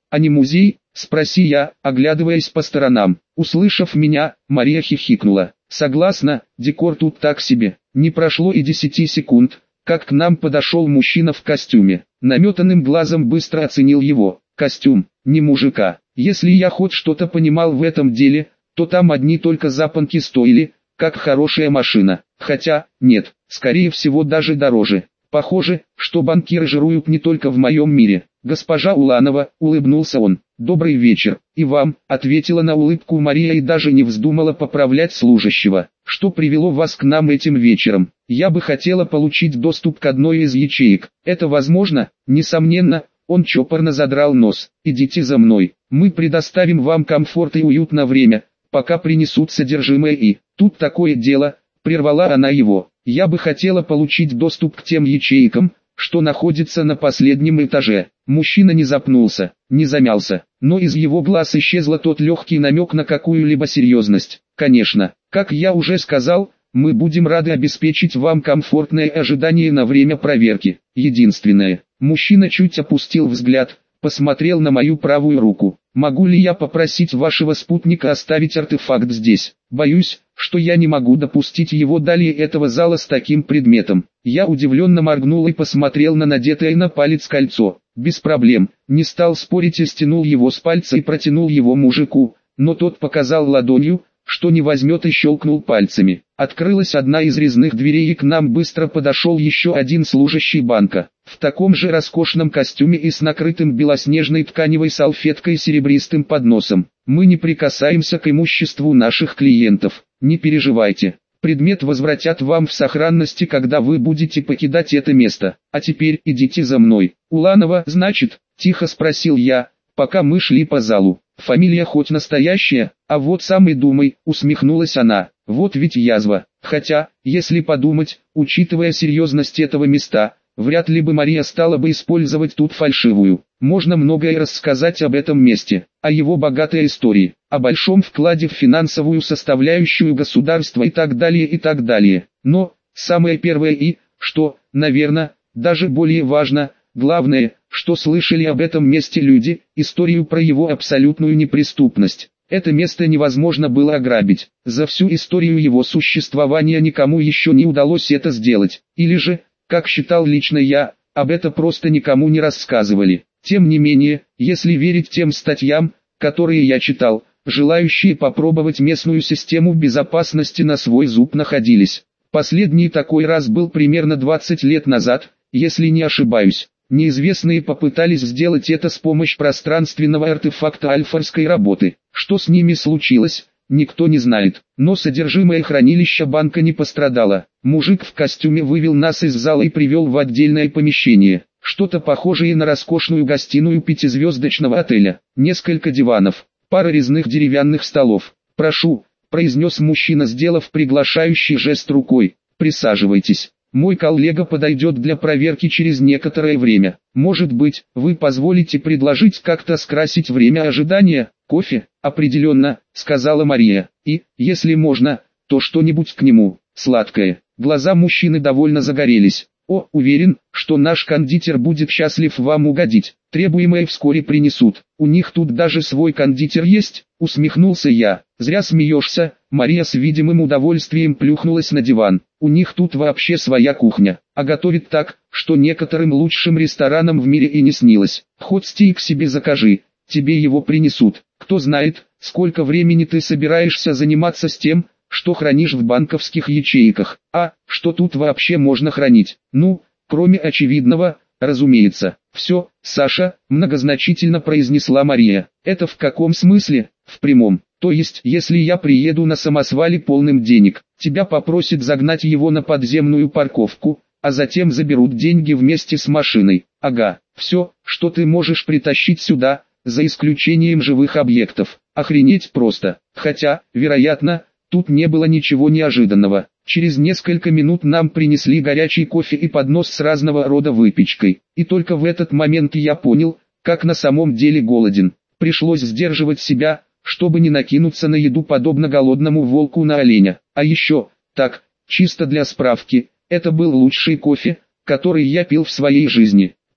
а не музей?» — спроси я, оглядываясь по сторонам. Услышав меня, Мария хихикнула. «Согласна, декор тут так себе». Не прошло и 10 секунд, как к нам подошел мужчина в костюме. Наметанным глазом быстро оценил его. Костюм, не мужика. Если я хоть что-то понимал в этом деле, то там одни только запонки стоили, как хорошая машина. Хотя, нет, скорее всего даже дороже. Похоже, что банкиры жируют не только в моем мире. «Госпожа Уланова», — улыбнулся он. «Добрый вечер». «И вам», — ответила на улыбку Мария и даже не вздумала поправлять служащего. «Что привело вас к нам этим вечером? Я бы хотела получить доступ к одной из ячеек. Это возможно?» «Несомненно». Он чопорно задрал нос. «Идите за мной. Мы предоставим вам комфорт и уют на время, пока принесут содержимое и...» «Тут такое дело», — прервала она его. «Я бы хотела получить доступ к тем ячейкам, что находится на последнем этаже». Мужчина не запнулся, не замялся, но из его глаз исчезла тот легкий намек на какую-либо серьезность. «Конечно, как я уже сказал, мы будем рады обеспечить вам комфортное ожидание на время проверки. Единственное». Мужчина чуть опустил взгляд, посмотрел на мою правую руку. «Могу ли я попросить вашего спутника оставить артефакт здесь? Боюсь, что я не могу допустить его далее этого зала с таким предметом». Я удивленно моргнул и посмотрел на надетое на палец кольцо. «Без проблем», не стал спорить и стянул его с пальца и протянул его мужику, но тот показал ладонью, что не возьмет и щелкнул пальцами. Открылась одна из резных дверей и к нам быстро подошел еще один служащий банка. В таком же роскошном костюме и с накрытым белоснежной тканевой салфеткой серебристым подносом. «Мы не прикасаемся к имуществу наших клиентов, не переживайте. Предмет возвратят вам в сохранности, когда вы будете покидать это место. А теперь идите за мной». «Уланова, значит?» – тихо спросил я, пока мы шли по залу. «Фамилия хоть настоящая?» «А вот сам и думай», — усмехнулась она. «Вот ведь язва. Хотя, если подумать, учитывая серьезность этого места, вряд ли бы Мария стала бы использовать тут фальшивую. Можно многое рассказать об этом месте, о его богатой истории, о большом вкладе в финансовую составляющую государства и так далее и так далее. Но, самое первое и, что, наверное, даже более важно, главное, что слышали об этом месте люди, историю про его абсолютную неприступность. Это место невозможно было ограбить. За всю историю его существования никому еще не удалось это сделать. Или же, как считал лично я, об этом просто никому не рассказывали. Тем не менее, если верить тем статьям, которые я читал, желающие попробовать местную систему безопасности на свой зуб находились. Последний такой раз был примерно 20 лет назад, если не ошибаюсь. Неизвестные попытались сделать это с помощью пространственного артефакта альфарской работы. Что с ними случилось, никто не знает. Но содержимое хранилища банка не пострадало. Мужик в костюме вывел нас из зала и привел в отдельное помещение. Что-то похожее на роскошную гостиную пятизвездочного отеля. Несколько диванов, пара резных деревянных столов. «Прошу», — произнес мужчина, сделав приглашающий жест рукой. «Присаживайтесь. Мой коллега подойдет для проверки через некоторое время. Может быть, вы позволите предложить как-то скрасить время ожидания?» «Кофе?» «Определенно», — сказала Мария. «И, если можно, то что-нибудь к нему, сладкое». Глаза мужчины довольно загорелись. «О, уверен, что наш кондитер будет счастлив вам угодить. Требуемое вскоре принесут. У них тут даже свой кондитер есть», — усмехнулся я. «Зря смеешься». Мария с видимым удовольствием плюхнулась на диван. «У них тут вообще своя кухня, а готовит так, что некоторым лучшим ресторанам в мире и не снилось. Хоть стейк себе закажи, тебе его принесут. Кто знает, сколько времени ты собираешься заниматься с тем, что хранишь в банковских ячейках. А, что тут вообще можно хранить? Ну, кроме очевидного, разумеется». «Все, Саша», — многозначительно произнесла Мария. «Это в каком смысле?» «В прямом. То есть, если я приеду на самосвале полным денег, тебя попросят загнать его на подземную парковку, а затем заберут деньги вместе с машиной. Ага, все, что ты можешь притащить сюда, за исключением живых объектов. Охренеть просто. Хотя, вероятно, тут не было ничего неожиданного. Через несколько минут нам принесли горячий кофе и поднос с разного рода выпечкой. И только в этот момент я понял, как на самом деле голоден. Пришлось сдерживать себя, чтобы не накинуться на еду подобно голодному волку на оленя. А еще, так, чисто для справки, это был лучший кофе, который я пил в своей жизни.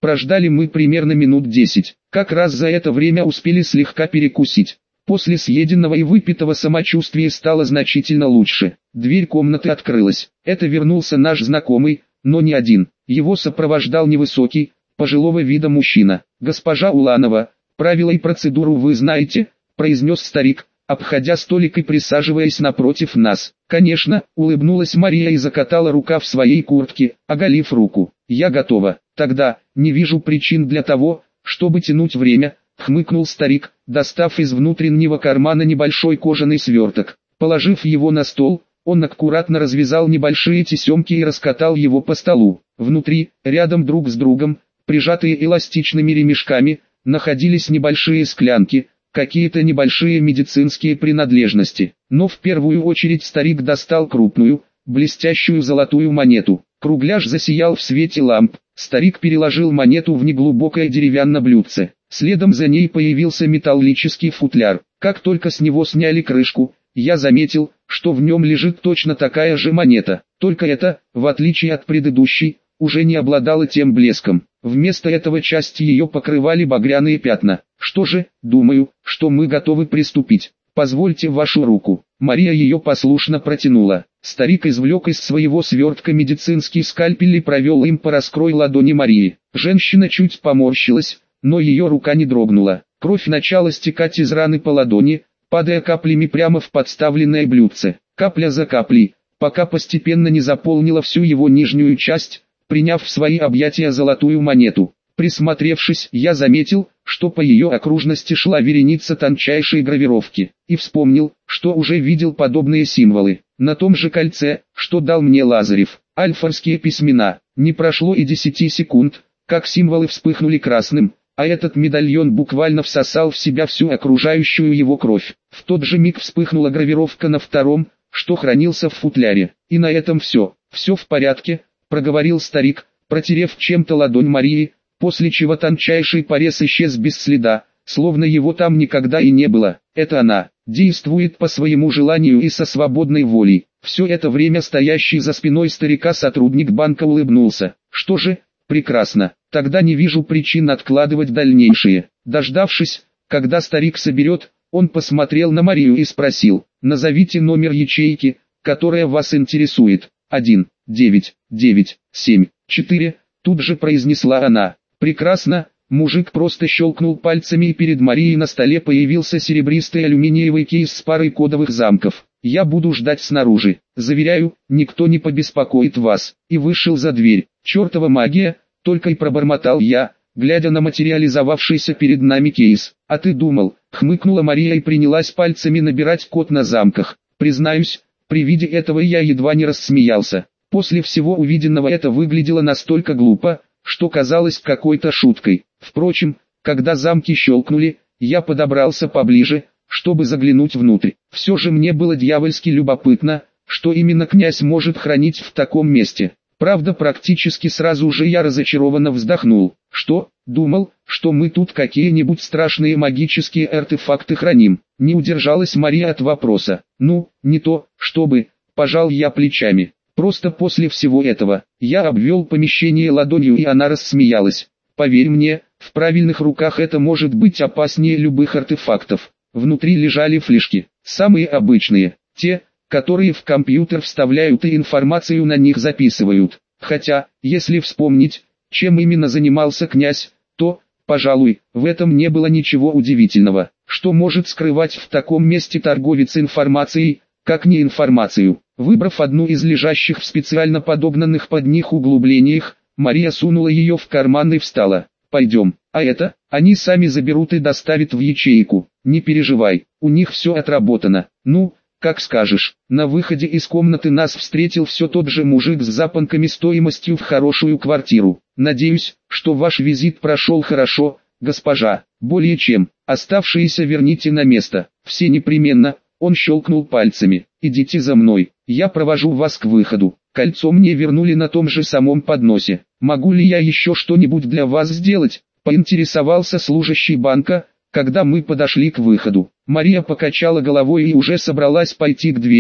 Прождали мы примерно минут 10. Как раз за это время успели слегка перекусить. После съеденного и выпитого самочувствие стало значительно лучше. Дверь комнаты открылась. Это вернулся наш знакомый, но не один. Его сопровождал невысокий, пожилого вида мужчина. «Госпожа Уланова, правила и процедуру вы знаете?» – произнес старик, обходя столик и присаживаясь напротив нас. «Конечно», – улыбнулась Мария и закатала рукав своей куртки, оголив руку. «Я готова. Тогда, не вижу причин для того, чтобы тянуть время», – хмыкнул старик, достав из внутреннего кармана небольшой кожаный сверток. Положив его на стол, он аккуратно развязал небольшие тесемки и раскатал его по столу. Внутри, рядом друг с другом, прижатые эластичными ремешками, находились небольшие склянки, какие-то небольшие медицинские принадлежности. Но в первую очередь старик достал крупную, блестящую золотую монету. Кругляш засиял в свете ламп. Старик переложил монету в неглубокое деревянное блюдце. Следом за ней появился металлический футляр. Как только с него сняли крышку, я заметил, что в нем лежит точно такая же монета. Только это, в отличие от предыдущей, уже не обладала тем блеском. Вместо этого части ее покрывали багряные пятна. Что же, думаю, что мы готовы приступить. Позвольте вашу руку. Мария ее послушно протянула. Старик извлек из своего свертка медицинский скальпель и провел им по раскрой ладони Марии. Женщина чуть поморщилась, но ее рука не дрогнула. Кровь начала стекать из раны по ладони, падая каплями прямо в подставленное блюдце. Капля за каплей, пока постепенно не заполнила всю его нижнюю часть, приняв в свои объятия золотую монету. Присмотревшись, я заметил, что по ее окружности шла вереница тончайшей гравировки, и вспомнил, что уже видел подобные символы. На том же кольце, что дал мне Лазарев, альфарские письмена. Не прошло и 10 секунд, как символы вспыхнули красным, а этот медальон буквально всосал в себя всю окружающую его кровь. В тот же миг вспыхнула гравировка на втором, что хранился в футляре. И на этом все. «Все в порядке», — проговорил старик, протерев чем-то ладонь Марии, после чего тончайший порез исчез без следа, словно его там никогда и не было. Это она, действует по своему желанию и со свободной волей. Все это время стоящий за спиной старика сотрудник банка улыбнулся. Что же, прекрасно, тогда не вижу причин откладывать дальнейшее. Дождавшись, когда старик соберет, он посмотрел на Марию и спросил: «Назовите номер ячейки, которая вас интересует». 1, 9, 9, 7, 4, тут же произнесла она. «Прекрасно». Мужик просто щелкнул пальцами, и перед Марией на столе появился серебристый алюминиевый кейс с парой кодовых замков. «Я буду ждать снаружи. Заверяю, никто не побеспокоит вас». И вышел за дверь. «Чертова магия», — только и пробормотал я, глядя на материализовавшийся перед нами кейс. «А ты думал», — хмыкнула Мария и принялась пальцами набирать код на замках. Признаюсь, при виде этого я едва не рассмеялся. После всего увиденного это выглядело настолько глупо, что казалось какой-то шуткой. Впрочем, когда замки щелкнули, я подобрался поближе, чтобы заглянуть внутрь. Все же мне было дьявольски любопытно, что именно князь может хранить в таком месте. Правда, практически сразу же я разочарованно вздохнул. Что, думал, что мы тут какие-нибудь страшные магические артефакты храним? Не удержалась Мария от вопроса. Ну, не то, чтобы, пожал я плечами. Просто после всего этого, я обвел помещение ладонью, и она рассмеялась. Поверь мне, в правильных руках это может быть опаснее любых артефактов. Внутри лежали флешки, самые обычные, те, которые в компьютер вставляют и информацию на них записывают. Хотя, если вспомнить, чем именно занимался князь, то, пожалуй, в этом не было ничего удивительного. Что может скрывать в таком месте торговец информацией, как не информацию? Выбрав одну из лежащих в специально подогнанных под них углублениях, Мария сунула ее в карман и встала. «Пойдем, а это, они сами заберут и доставят в ячейку. Не переживай, у них все отработано». «Ну, как скажешь». На выходе из комнаты нас встретил все тот же мужик с запонками стоимостью в хорошую квартиру. «Надеюсь, что ваш визит прошел хорошо, госпожа. Более чем. Оставшиеся верните на место. Все непременно». Он щелкнул пальцами. «Идите за мной, я провожу вас к выходу». Кольцо мне вернули на том же самом подносе. «Могу ли я еще что-нибудь для вас сделать?» — поинтересовался служащий банка, когда мы подошли к выходу. Мария покачала головой и уже собралась пойти к двери,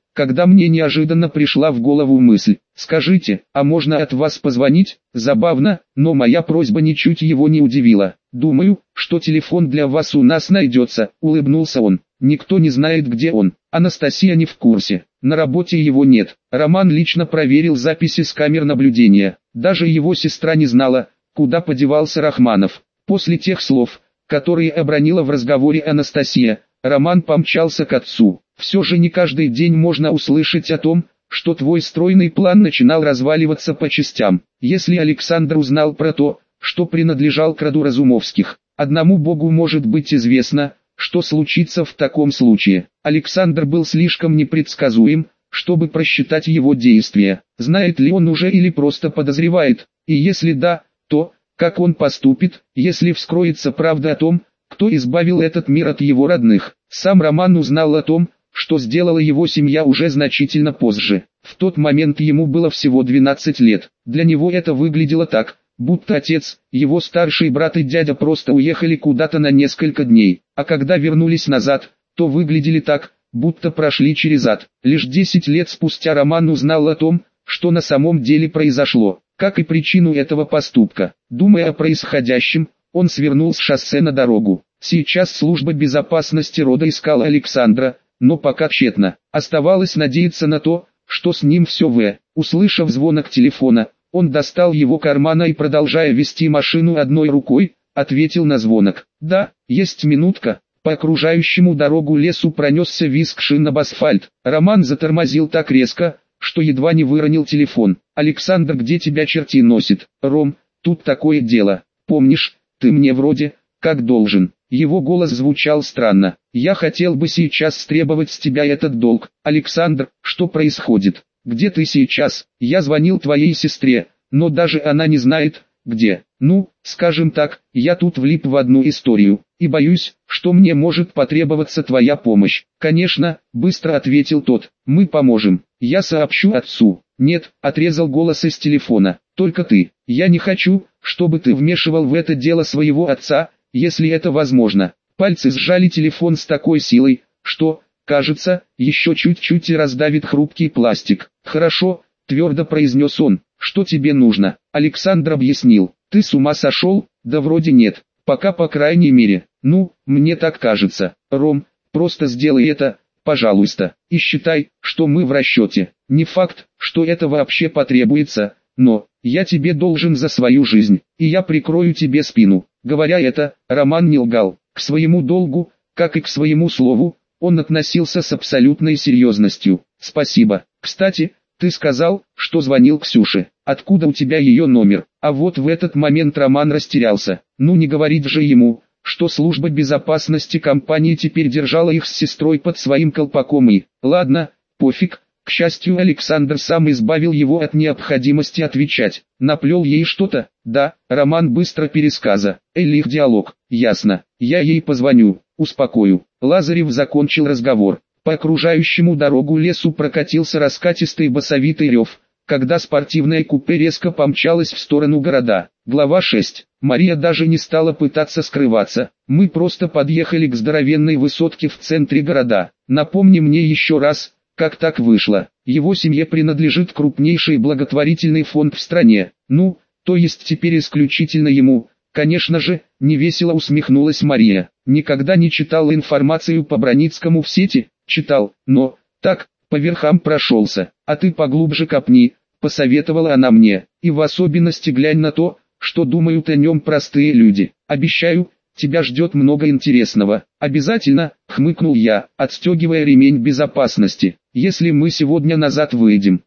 когда мне неожиданно пришла в голову мысль: «Скажите, а можно от вас позвонить?» Забавно, но моя просьба ничуть его не удивила. «Думаю, что телефон для вас у нас найдется», — улыбнулся он. «Никто не знает, где он. Анастасия не в курсе. На работе его нет. Роман лично проверил записи с камер наблюдения. Даже его сестра не знала, куда подевался Рахманов». После тех слов, которые обронила в разговоре Анастасия, Роман помчался к отцу. Все же не каждый день можно услышать о том, что твой стройный план начинал разваливаться по частям. Если Александр узнал про то, что принадлежал к роду Разумовских, одному Богу может быть известно, что случится в таком случае. Александр был слишком непредсказуем, чтобы просчитать его действия. Знает ли он уже или просто подозревает, и если да, то, как он поступит, если вскроется правда о том, кто избавил этот мир от его родных. Сам Роман узнал о том, что сделала его семья уже значительно позже. В тот момент ему было всего 12 лет. Для него это выглядело так, будто отец, его старший брат и дядя просто уехали куда-то на несколько дней, а когда вернулись назад, то выглядели так, будто прошли через ад. Лишь 10 лет спустя Роман узнал о том, что на самом деле произошло, как и причину этого поступка. Думая о происходящем, он свернул с шоссе на дорогу. Сейчас служба безопасности рода искала Александра, но пока тщетно. Оставалось надеяться на то, что с ним все в. Услышав звонок телефона, он достал его кармана и, продолжая вести машину одной рукой, ответил на звонок. «Да, есть минутка». По окружающему дорогу лесу пронесся визг шин об асфальт. Роман затормозил так резко, что едва не выронил телефон. «Александр, где тебя черти носит?» «Ром, тут такое дело. Помнишь, ты мне вроде как должен». Его голос звучал странно. «Я хотел бы сейчас стребовать с тебя этот долг». «Александр, что происходит? Где ты сейчас?» «Я звонил твоей сестре, но даже она не знает, где». «Ну, скажем так, я тут влип в одну историю, и боюсь, что мне может потребоваться твоя помощь». «Конечно», — быстро ответил тот, — «мы поможем. Я сообщу отцу». «Нет», — отрезал голос из телефона, — «только ты. Я не хочу, чтобы ты вмешивал в это дело своего отца, если это возможно». Пальцы сжали телефон с такой силой, что, кажется, еще чуть-чуть и раздавит хрупкий пластик. «Хорошо», — твердо произнес он, — «что тебе нужно?» Александр объяснил. «Ты с ума сошел?» «Да вроде нет, пока по крайней мере. Ну, мне так кажется. Ром, просто сделай это, пожалуйста, и считай, что мы в расчете. Не факт, что это вообще потребуется, но я тебе должен за свою жизнь, и я прикрою тебе спину». Говоря это, Роман не лгал. К своему долгу, как и к своему слову, он относился с абсолютной серьезностью. «Спасибо. Кстати, ты сказал, что звонил Ксюше. Откуда у тебя ее номер?» А вот в этот момент Роман растерялся. Ну не говорить же ему, что служба безопасности компании теперь держала их с сестрой под своим колпаком и... Ладно, пофиг. К счастью, Александр сам избавил его от необходимости отвечать. Наплел ей что-то? Да, Роман быстро пересказа. Их диалог. Ясно. Я ей позвоню, успокою. Лазарев закончил разговор. По окружающему дорогу лесу прокатился раскатистый басовитый рев, когда спортивное купе резко помчалось в сторону города. Глава 6. Мария даже не стала пытаться скрываться. Мы просто подъехали к здоровенной высотке в центре города. Напомни мне еще раз, как так вышло. Его семье принадлежит крупнейший благотворительный фонд в стране. Ну, то есть теперь исключительно ему. Конечно же, невесело усмехнулась Мария. Никогда не читала информацию по Броницкому в сети? Читал, но, так, по верхам прошелся. А ты поглубже копни, посоветовала она мне. И в особенности глянь на то, что думают о нем простые люди. Обещаю, тебя ждет много интересного. Обязательно, хмыкнул я, отстегивая ремень безопасности. Если мы сегодня назад выйдем,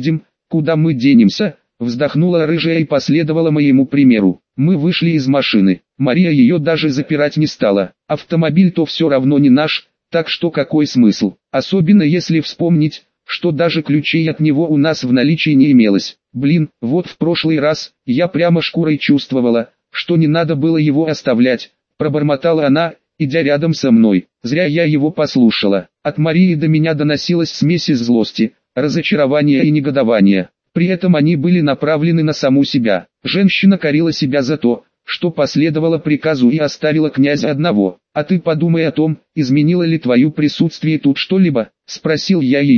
куда мы денемся? Вздохнула рыжая и последовала моему примеру. Мы вышли из машины. Мария ее даже запирать не стала. Автомобиль-то все равно не наш, так что какой смысл? Особенно если вспомнить, что даже ключей от него у нас в наличии не имелось. Блин, вот в прошлый раз, я прямо шкурой чувствовала, что не надо было его оставлять. Пробормотала она, идя рядом со мной. Зря я его послушала. От Марии до меня доносилась смесь из злости, разочарования и негодования. При этом они были направлены на саму себя. Женщина корила себя за то, что последовала приказу и оставила князя одного. «А ты подумай о том, изменило ли твое присутствие тут что-либо?» – спросил я ее.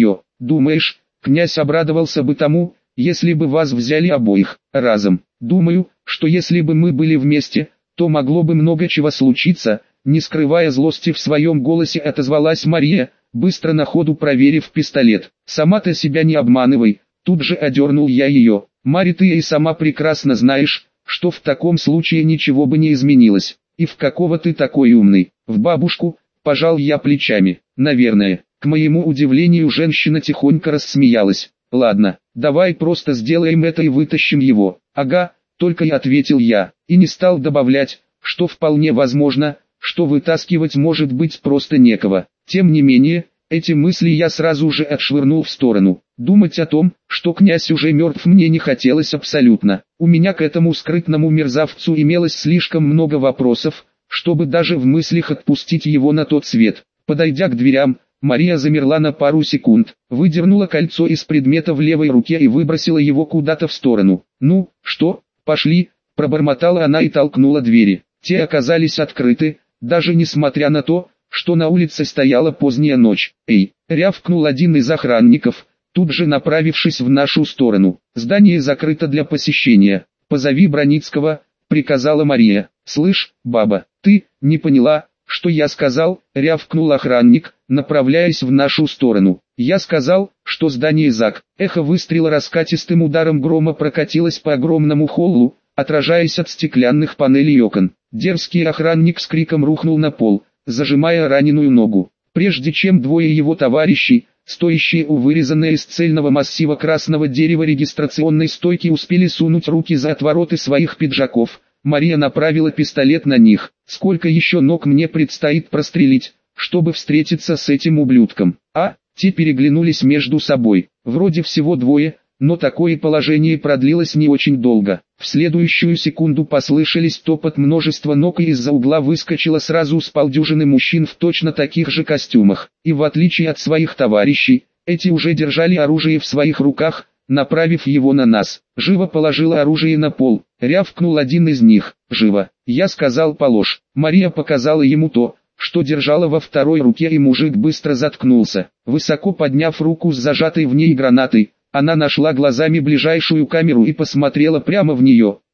Думаешь, князь обрадовался бы тому, если бы вас взяли обоих, разом? Думаю, что если бы мы были вместе, то могло бы много чего случиться, не скрывая злости в своем голосе отозвалась Мария, быстро на ходу проверив пистолет. Сама-то себя не обманывай, тут же одернул я ее. Мари, ты и сама прекрасно знаешь, что в таком случае ничего бы не изменилось. И в какого ты такой умный? В бабушку, пожал я плечами. Наверное. К моему удивлению, женщина тихонько рассмеялась. Ладно, давай просто сделаем это и вытащим его. Ага, только и ответил я, и не стал добавлять, что вполне возможно, что вытаскивать может быть просто некого. Тем не менее, эти мысли я сразу же отшвырнул в сторону. Думать о том, что князь уже мертв, мне не хотелось абсолютно. У меня к этому скрытному мерзавцу имелось слишком много вопросов, чтобы даже в мыслях отпустить его на тот свет. Подойдя к дверям, Мария замерла на пару секунд, выдернула кольцо из предмета в левой руке и выбросила его куда-то в сторону. «Ну, что, пошли?» – пробормотала она и толкнула двери. Те оказались открыты, даже несмотря на то, что на улице стояла поздняя ночь. «Эй!» – рявкнул один из охранников, тут же направившись в нашу сторону. «Здание закрыто для посещения. Позови Броницкого», – приказала Мария. «Слышь, баба, ты не поняла, что я сказал?» – рявкнул охранник, направляясь в нашу сторону. «Я сказал, что здание ЗАГ». Эхо выстрела раскатистым ударом грома прокатилось по огромному холлу, отражаясь от стеклянных панелей окон. Дерзкий охранник с криком рухнул на пол, зажимая раненую ногу. Прежде чем двое его товарищей, стоящие у вырезанной из цельного массива красного дерева регистрационной стойки, успели сунуть руки за отвороты своих пиджаков, Мария направила пистолет на них. «Сколько еще ног мне предстоит прострелить, чтобы встретиться с этим ублюдком?» Те переглянулись между собой. Вроде всего двое, но такое положение продлилось не очень долго. В следующую секунду послышались топот множества ног, и из-за угла выскочило сразу с полдюжины мужчин в точно таких же костюмах. И в отличие от своих товарищей, эти уже держали оружие в своих руках, направив его на нас. «Живо положила оружие на пол», — рявкнул один из них. «Живо!» Я сказал: «Положь». Мария показала ему то, что держала во второй руке, и мужик быстро заткнулся. Высоко подняв руку с зажатой в ней гранатой, она нашла глазами ближайшую камеру и посмотрела прямо в нее.